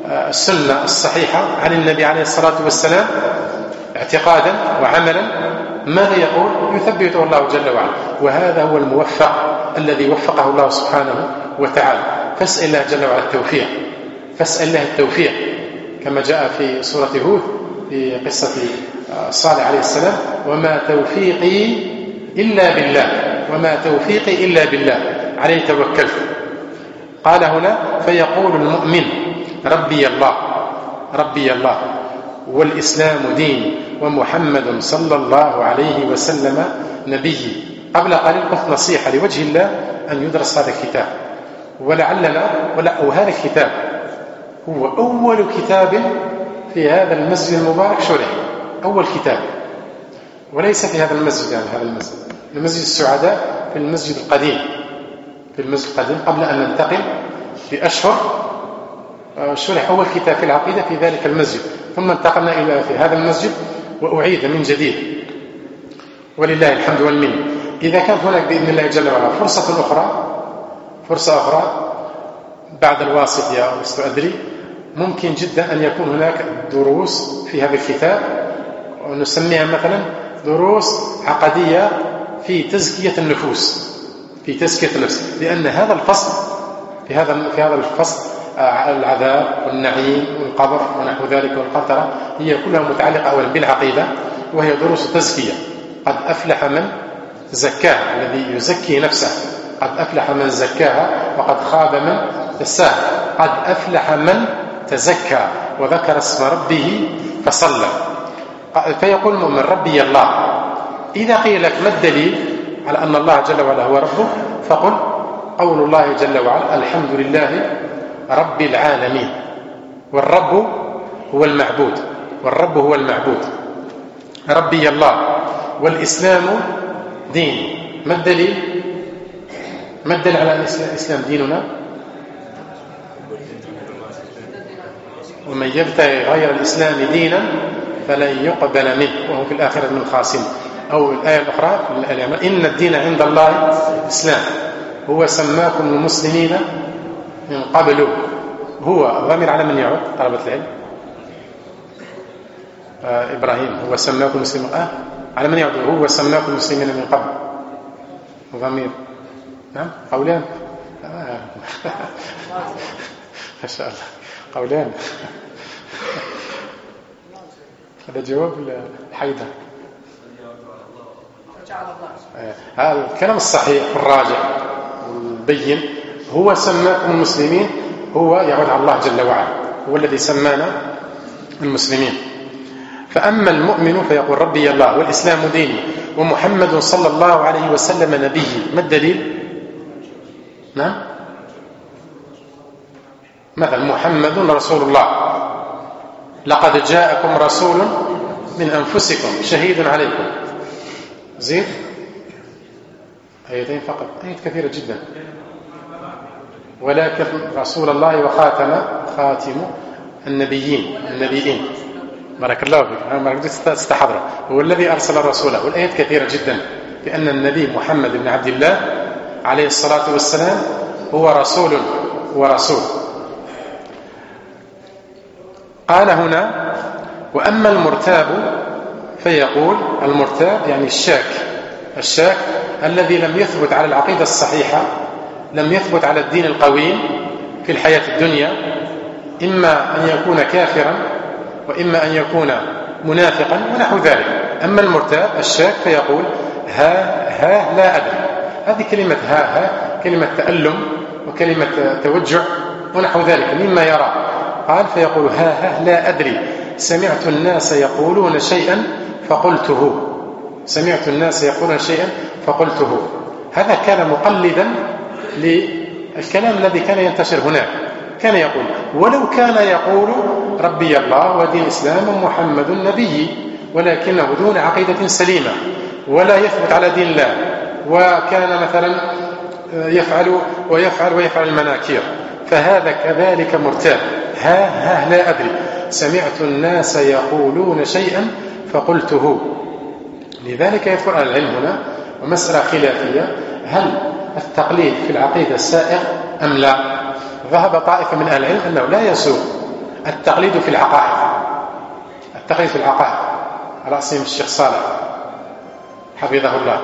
السنة الصحيحة عن النبي عليه الصلاة والسلام اعتقادا وعملا، ماذا يقول؟ يثبته الله جل وعلا. وهذا هو الموفق الذي وفقه الله سبحانه وتعالى. فاسأل الله جل وعلا التوفيق، فاسأل الله التوفيق، كما جاء في سورة هود في قصة صالح عليه السلام: وما توفيقي إلا بالله، وما توفيقي إلا بالله، عليه توكلت. قال هنا: فيقول المؤمن ربي الله، ربي الله، والإسلام ديني، ومحمد صلى الله عليه وسلم نبيي. قبل قليل قلت نصيحة لوجه الله أن يدرس هذا الكتاب، ولعلنا وهذا الكتاب هو أول كتاب في هذا المسجد المبارك شرح، أول كتاب، وليس في هذا المسجد، يعني هذا المسجد السعداء في المسجد القديم، في المسجد القديم قبل أن ننتقل بأشهر شرح أول كتاب في العقيدة في ذلك المسجد، ثم انتقلنا إلى في هذا المسجد وأعيد من جديد، ولله الحمد والمنة. إذا كانت هناك بإذن الله جل وعلا فرصة أخرى بعد الواسط يا أستاذ أدري، ممكن جدا أن يكون هناك دروس في هذا الكتاب، ونسميها مثلا دروس عقدية في تزكية النفوس، في تزكية النفس، لأن هذا الفصل في هذا الفصل العذاب والنعيم والقبر ونحو ذلك والقنطرة هي كلها متعلقة أولا بالعقيدة، وهي دروس تزكية. قد أفلح من زكاها، الذي يزكي نفسه، قد أفلح من زكاها وقد خاب من دساها. قد أفلح من تزكى وذكر اسم ربه فصلى. فيقول المؤمن ربي الله. إذا قيل لك ما الدليل على أن الله جل وعلا هو ربه؟ فقل قول الله جل وعلا: الحمد لله رب العالمين. والرب هو المعبود، والرب هو المعبود، ربي الله، والإسلام دين. ما الدليل؟ ما الدليل على الإسلام ديننا؟ ومن يبتغي غير الإسلام دينا فلن يقبل منه وهو في الآخرة من الخاسرين. أو الآية الأخرى إن الدين عند الله الإسلام، هو سماكم المسلمين من قبل. هو ضمير على من يعود؟ طلبة العلم إبراهيم. هو سماكم المسلمين على من يعود؟ هو سماكم المسلمين من قبل. ضمير نعم قولان ما شاء الله قولان. هذا جواب الحيدة. هذا الكلام الصحيح الراجع والبين. هو سماكم المسلمين، هو يعود على الله جل وعلا، هو الذي سمانا المسلمين. فأما المؤمن فيقول ربي الله، والإسلام ديني، ومحمد صلى الله عليه وسلم نبيي. ما الدليل؟ نعم مثلا محمد رسول الله، لقد جاءكم رسول من أنفسكم شهيد عليكم. زيد آيتين فقط، آيات كثيرة جدا. ولكن رسول الله خاتم النبيين. بارك الله فيك. ما قدرت استحضره. هو الذي أرسل الرسول، والآيات كثيرة جدا بأن النبي محمد بن عبد الله عليه الصلاة والسلام هو رسول. قال هنا: وأما المرتاب فيقول المرتاب يعني الشاك الذي لم يثبت على العقيدة الصحيحة، لم يثبت على الدين القويم في الحياة الدنيا، إما أن يكون كافرا وإما أن يكون منافقا ونحو ذلك. أما المرتاب الشاك فيقول ها لا أدري. هذه كلمة ها كلمة تألم وكلمة توجع ونحو ذلك مما يرى. قال فيقول ها لا أدري، سمعت الناس يقولون شيئا فقلته. هذا كان مقلدا للكلام الذي كان ينتشر هناك. كان يقول ولو كان يقول ربي الله ودين الإسلام ومحمد نبي، ولكنه دون عقيدة سليمة ولا يثبت على دين الله، وكان مثلا يفعل المناكير، فهذا كذلك مرتاب. ها لا أدري، سمعت الناس يقولون شيئا فقلته. لذلك يذكر أهل العلم هنا ومسألة خلافية: هل التقليد في العقيدة سائغ أم لا؟ ذهب طائفة من أهل العلم أنه لا يسوغ التقليد في العقائد، التقليد في العقائد على رأسهم الشيخ صالح حفظه الله،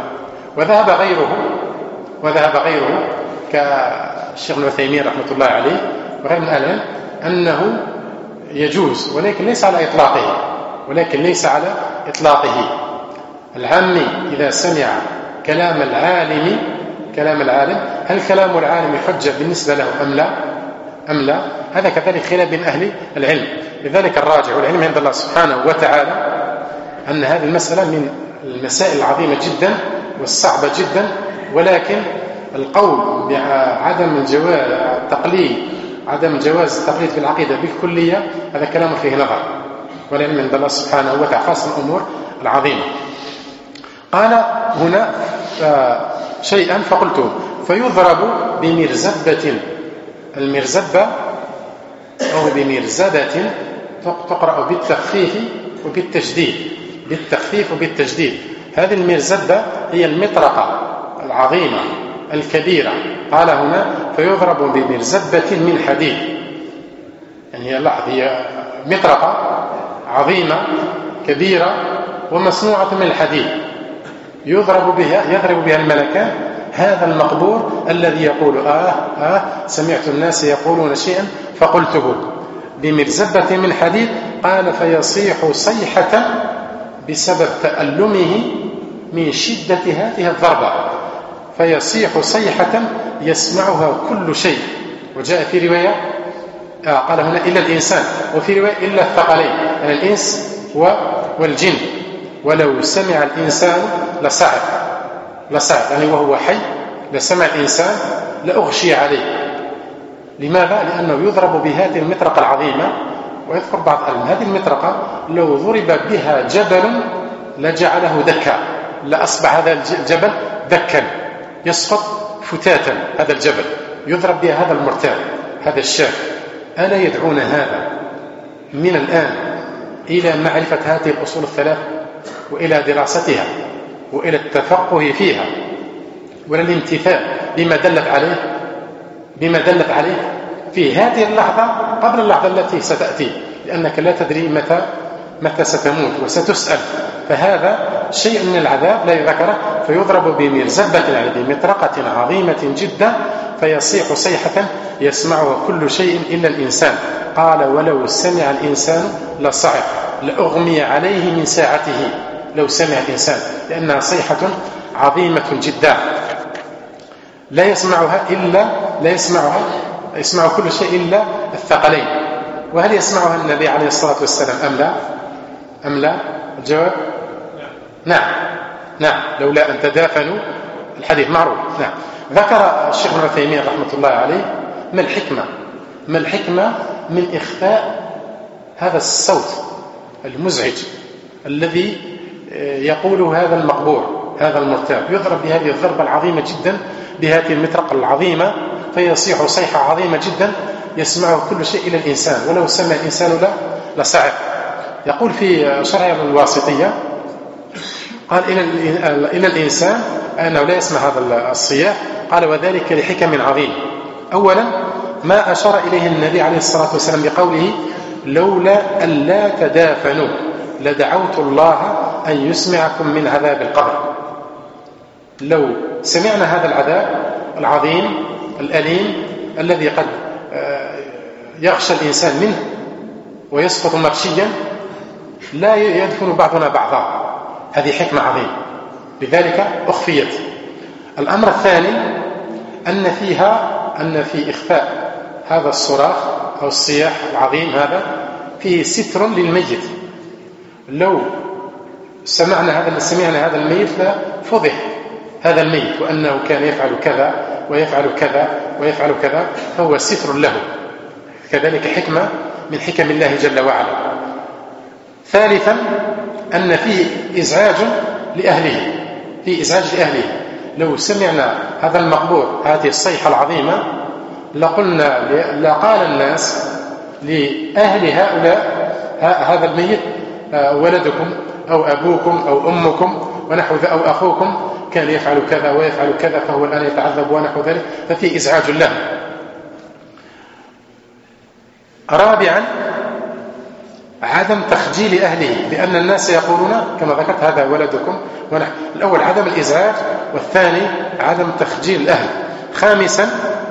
وذهب غيره كالشيخ ابن عثيمين رحمة الله عليه وغير من العلم أنه يجوز، ولكن ليس على إطلاقه. العامي إذا سمع كلام العالم هل كلام العالم حجة بالنسبة له أم لا؟ هذا كذلك خلاف بين أهل العلم. لذلك الراجع والعلم عند الله سبحانه وتعالى أن هذه المسألة من المسائل العظيمة جدا والصعبة جدا، ولكن القول بعدم جواز التقليد في العقيدة بالكلية هذا كلام فيه نظر، والعلم عند الله سبحانه وتعالى خاصة الأمور العظيمة. قال هنا شيئا فقلته فيضرب بمرزبة، المرزبة أو بمرزبة تقرأ بالتخفيف وبالتجديد. هذه المرزبة هي المطرقة العظيمة الكبيرة. قال هنا فيضرب بمرزبة من حديد، يعني هي مطرقة عظيمة كبيرة ومصنوعة من الحديد يضرب بها الملكان هذا المقبور الذي يقول سمعت الناس يقولون شيئا فقلته بمرزبة من حديد. قال فيصيح صيحة بسبب تألمه من شدة هذه الضربة، فيصيح صيحة يسمعها كل شيء. وجاء في رواية قال هنا إلا الإنسان، وفي رواية إلا الثقلين يعني الإنس والجن، ولو سمع الإنسان لصعق يعني وهو حي لسمع الإنسان لأغشي عليه. لماذا؟ لأنه يضرب بهذه المطرقة العظيمة. ويذكر بعض هذه المطرقة لو ضرب بها جبل لجعله دكا، لأصبح هذا الجبل دكا يسقط فتاتا. هذا الجبل يضرب بها هذا المرتاب هذا الشاب. ألا يدعون هذا من الآن إلى معرفة هذه الأصول الثلاث وإلى دراستها وإلى التفقه فيها وإلى الامتثال بما دلت عليه في هذه اللحظة قبل اللحظة التي ستأتي، لأنك لا تدري متى ستموت وستسأل. فهذا شيء من العذاب لا يذكره. فيضرب بمرزبة يعني بمطرقة عظيمة جدا فيصيح صيحة يسمعها كل شيء إلا الإنسان. قال ولو سمع الإنسان لصعق لأغمي عليه من ساعته لو سمع الإنسان، لأنها صيحة عظيمة جدا لا يسمع كل شيء إلا الثقلين. وهل يسمعها النبي عليه الصلاة والسلام أم لا؟ الجواب نعم لولا أن تدافنوا الحديث معروف. نعم. ذكر الشيخ ابن عثيمين رحمة الله عليه ما الحكمة من إخفاء هذا الصوت المزعج الذي يقول هذا المقبور هذا المرتاب، يضرب بهذه الضربة العظيمة جدا بهذه المطرقة العظيمة فيصيح صيحة عظيمة جدا يسمعه كل شيء إلى الإنسان، ولو سمع الإنسان لصعق. يقول في شرح الواسطية قال إلى الإنسان أنه لا يسمع هذا الصياح. قال وذلك لحكم عظيم. أولا ما أشار إليه النبي عليه الصلاة والسلام بقوله لولا أن لا تدافنوا لدعوت الله أن يسمعكم من عذاب القبر. لو سمعنا هذا العذاب العظيم الأليم الذي قد يغشى الإنسان منه ويسقط مغشيا لا يدفن بعضنا بعضا، هذه حكمة عظيمة لذلك أخفيت. الأمر الثاني أن في إخفاء هذا الصراخ أو الصياح العظيم هذا فيه ستر للميت. لو سمعنا هذا الميت لفضح هذا الميت وأنه كان يفعل كذا ويفعل كذا ويفعل كذا، فهو ستر له. كذلك حكمة من حكم الله جل وعلا. ثالثا أن فيه إزعاج لأهله، لو سمعنا هذا المقبور هذه الصيحة العظيمة لقال الناس لأهل هؤلاء هذا الميت ولدكم أو أبوكم أو أمكم ونحو ذلك أو أخوكم كان يفعل كذا ويفعل كذا فهو الآن يتعذب ونحو ذلك، ففي إزعاج له. رابعا عدم تخجيل أهله، لأن الناس يقولون كما ذكرت هذا ولدكم ونحن. الأول عدم الإزعاج، والثاني عدم تخجيل الأهل. خامسا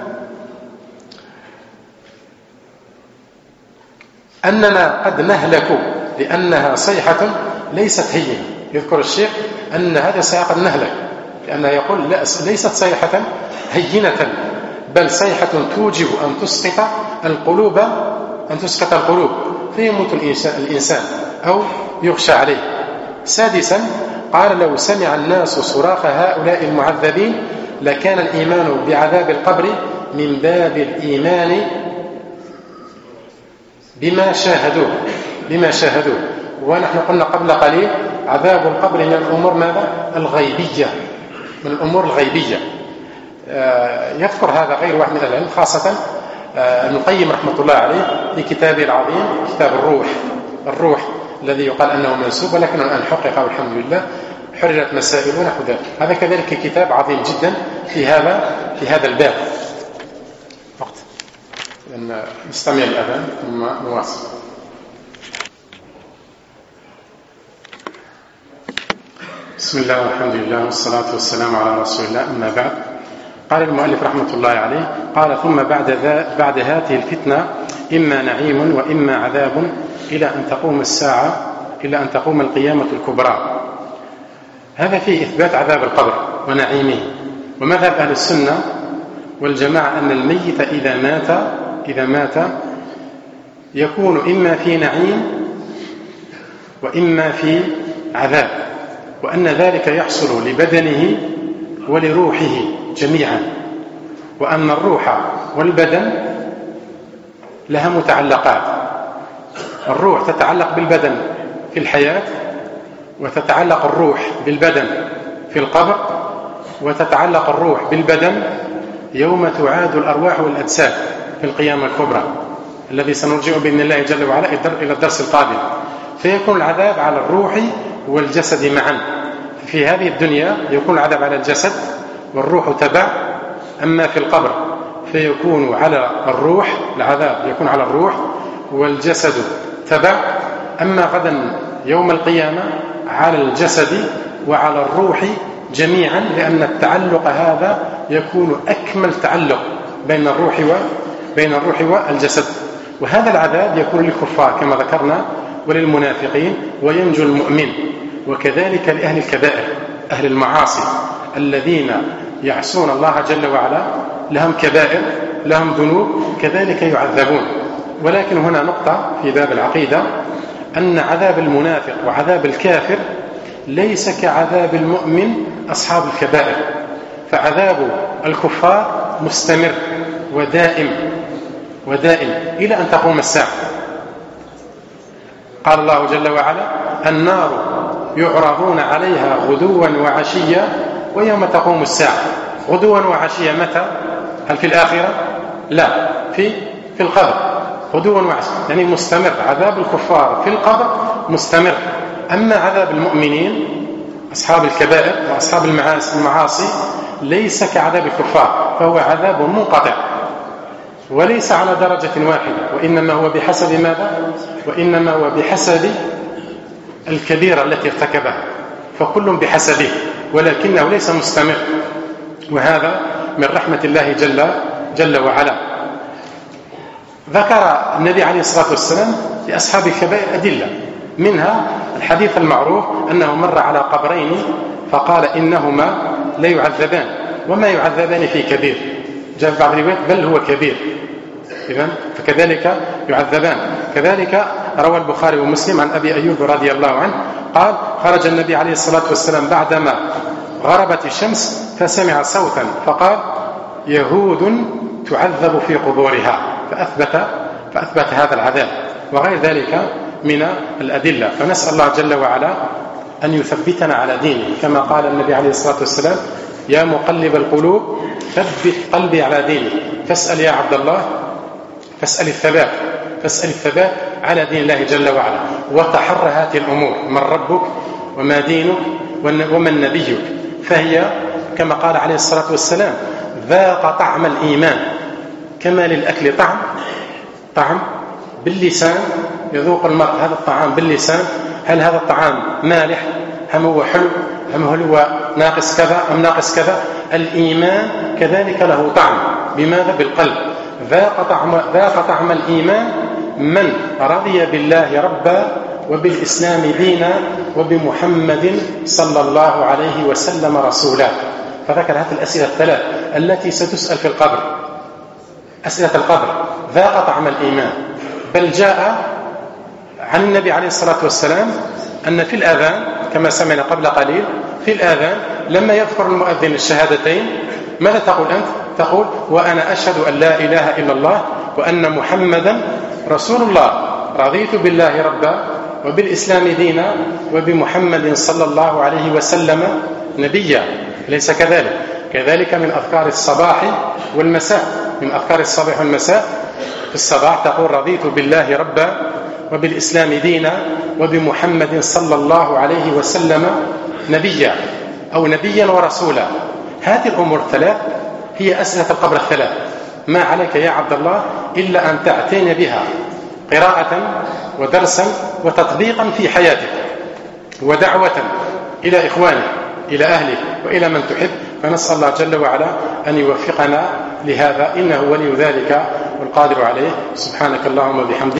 أننا قد نهلك لأنها صيحة ليست هينة. يذكر الشيخ أن هذه الصيحة قد نهلك، لأنه يقول ليست صيحة هينة، بل صيحة توجب أن تسقط القلوب فيموت الإنسان أو يخشى عليه. سادسا قال لو سمع الناس صراخ هؤلاء المعذبين لكان الإيمان بعذاب القبر من باب الإيمان بما شاهدوه. ونحن قلنا قبل قليل عذاب القبر من الأمور ماذا؟ الغيبية، من الأمور الغيبية. يذكر هذا غير واحد من العلم، خاصة ابن القيم رحمة الله عليه في كتابه العظيم كتاب الروح الذي يقال أنه منسوب، ولكنه الآن حقق والحمد لله، حررت مسائل ونحو ذلك. هذا كذلك كتاب عظيم جدا في هذا الباب. وقت لأن نستمع الأذان ثم نواصل. بسم الله والحمد لله والصلاة والسلام على رسول الله، أما بعد. قال المؤلف رحمة الله عليه: قال ثم بعد هذه الفتنة إما نعيم وإما عذاب إلى أن تقوم الساعة، إلى أن تقوم القيامة الكبرى. هذا فيه إثبات عذاب القبر ونعيمه. ومذهب أهل السنة والجماعة أن الميت إذا مات يكون إما في نعيم وإما في عذاب، وأن ذلك يحصل لبدنه ولروحه جميعا، وأن الروح والبدن لها متعلقات. الروح تتعلق بالبدن في الحياة، وتتعلق الروح بالبدن في القبر، وتتعلق الروح بالبدن يوم تعاد الأرواح والأجساد في القيامة الكبرى الذي سنرجع بإذن الله جل وعلا إلى الدرس القادم. فيكون العذاب على الروح والجسد معا. في هذه الدنيا يكون العذاب على الجسد والروح تبع، أما في القبر فيكون على الروح، العذاب يكون على الروح والجسد تبع، أما غدا يوم القيامة على الجسد وعلى الروح جميعا، لأن التعلق هذا يكون أكمل تعلق بين الروح والجسد. وهذا العذاب يكون للكفار كما ذكرنا وللمنافقين، وينجو المؤمن. وكذلك لأهل الكبائر، أهل المعاصي الذين يعصون الله جل وعلا، لهم كبائر، لهم ذنوب، كذلك يعذبون. ولكن هنا نقطة في باب العقيدة، أن عذاب المنافق وعذاب الكافر ليس كعذاب المؤمن أصحاب الكبائر. فعذاب الكفار مستمر ودائم إلى أن تقوم الساعة. قال الله جل وعلا: النار يعرضون عليها غدوا وعشيا ويوم تقوم الساعة. غدوا وعشيا متى؟ هل في الآخرة؟ لا، في القبر. غدوا وعشيا يعني مستمر. عذاب الكفار في القبر مستمر. أما عذاب المؤمنين أصحاب الكبائر وأصحاب المعاصي ليس كعذاب الكفار، فهو عذاب منقطع وليس على درجة واحدة، وإنما هو بحسب ماذا؟ وإنما هو بحسب الكبيرة التي ارتكبها، فكل بحسبه، ولكنه ليس مستمر. وهذا من رحمة الله جل وعلا. ذكر النبي عليه الصلاة والسلام لأصحاب الكبائر أدلة، منها الحديث المعروف أنه مر على قبرين فقال إنهما لا يعذبان وما يعذبان في كبير. جاء في بعض الروايات بل هو كبير، إذن فكذلك يعذبان. كذلك روى البخاري ومسلم عن أبي أيوب رضي الله عنه قال: خرج النبي عليه الصلاة والسلام بعدما غربت الشمس فسمع صوتا فقال: يهود تعذب في قبورها، فأثبت هذا العذاب، وغير ذلك من الأدلة. فنسأل الله جل وعلا أن يثبتنا على دينه، كما قال النبي عليه الصلاة والسلام: يا مقلب القلوب ثبت قلبي على دينك. فاسأل يا عبد الله، فاسأل الثبات على دين الله جل وعلا، وتحرى هذه الأمور: من ربك وما دينك ومن نبيك. فهي كما قال عليه الصلاة والسلام: ذاق طعم الإيمان، كما للأكل طعم باللسان، يذوق المرء هذا الطعام باللسان، هل هذا الطعام مالح أم هو حلو أم هو ناقص كذا أم ناقص كذا. الإيمان كذلك له طعم، بماذا؟ بالقلب. ذاق طعم الإيمان من رضي بالله ربا وبالإسلام دينا وبمحمد صلى الله عليه وسلم رسولا. فذكر هذه الأسئلة الثلاث التي ستسأل في القبر، أسئلة القبر. ذاق طعم الإيمان، بل جاء عن النبي عليه الصلاة والسلام أن في الآذان كما سمعنا قبل قليل، في الآذان لما يذكر المؤذن الشهادتين ماذا تقول أنت؟ تقول وأنا أشهد أن لا إله إلا الله وأن محمدا رسول الله، رضيت بالله ربا وبالإسلام دينا وبمحمد صلى الله عليه وسلم نبيا. ليس كذلك؟ كذلك من أذكار الصباح والمساء، من أذكار الصباح والمساء. في الصباح تقول رضيت بالله ربا وبالإسلام دينا وبمحمد صلى الله عليه وسلم نبيا، أو نبيا ورسولا. هذه الأمور الثلاث هي أسئلة القبر الثلاث. ما عليك يا عبد الله إلا أن تعتني بها قراءة ودرسا وتطبيقا في حياتك، ودعوة إلى إخوانك، إلى أهلك، وإلى من تحب. فنسأل الله جل وعلا أن يوفقنا لهذا، إنه ولي ذلك والقادر عليه. سبحانك اللهم وبحمدك.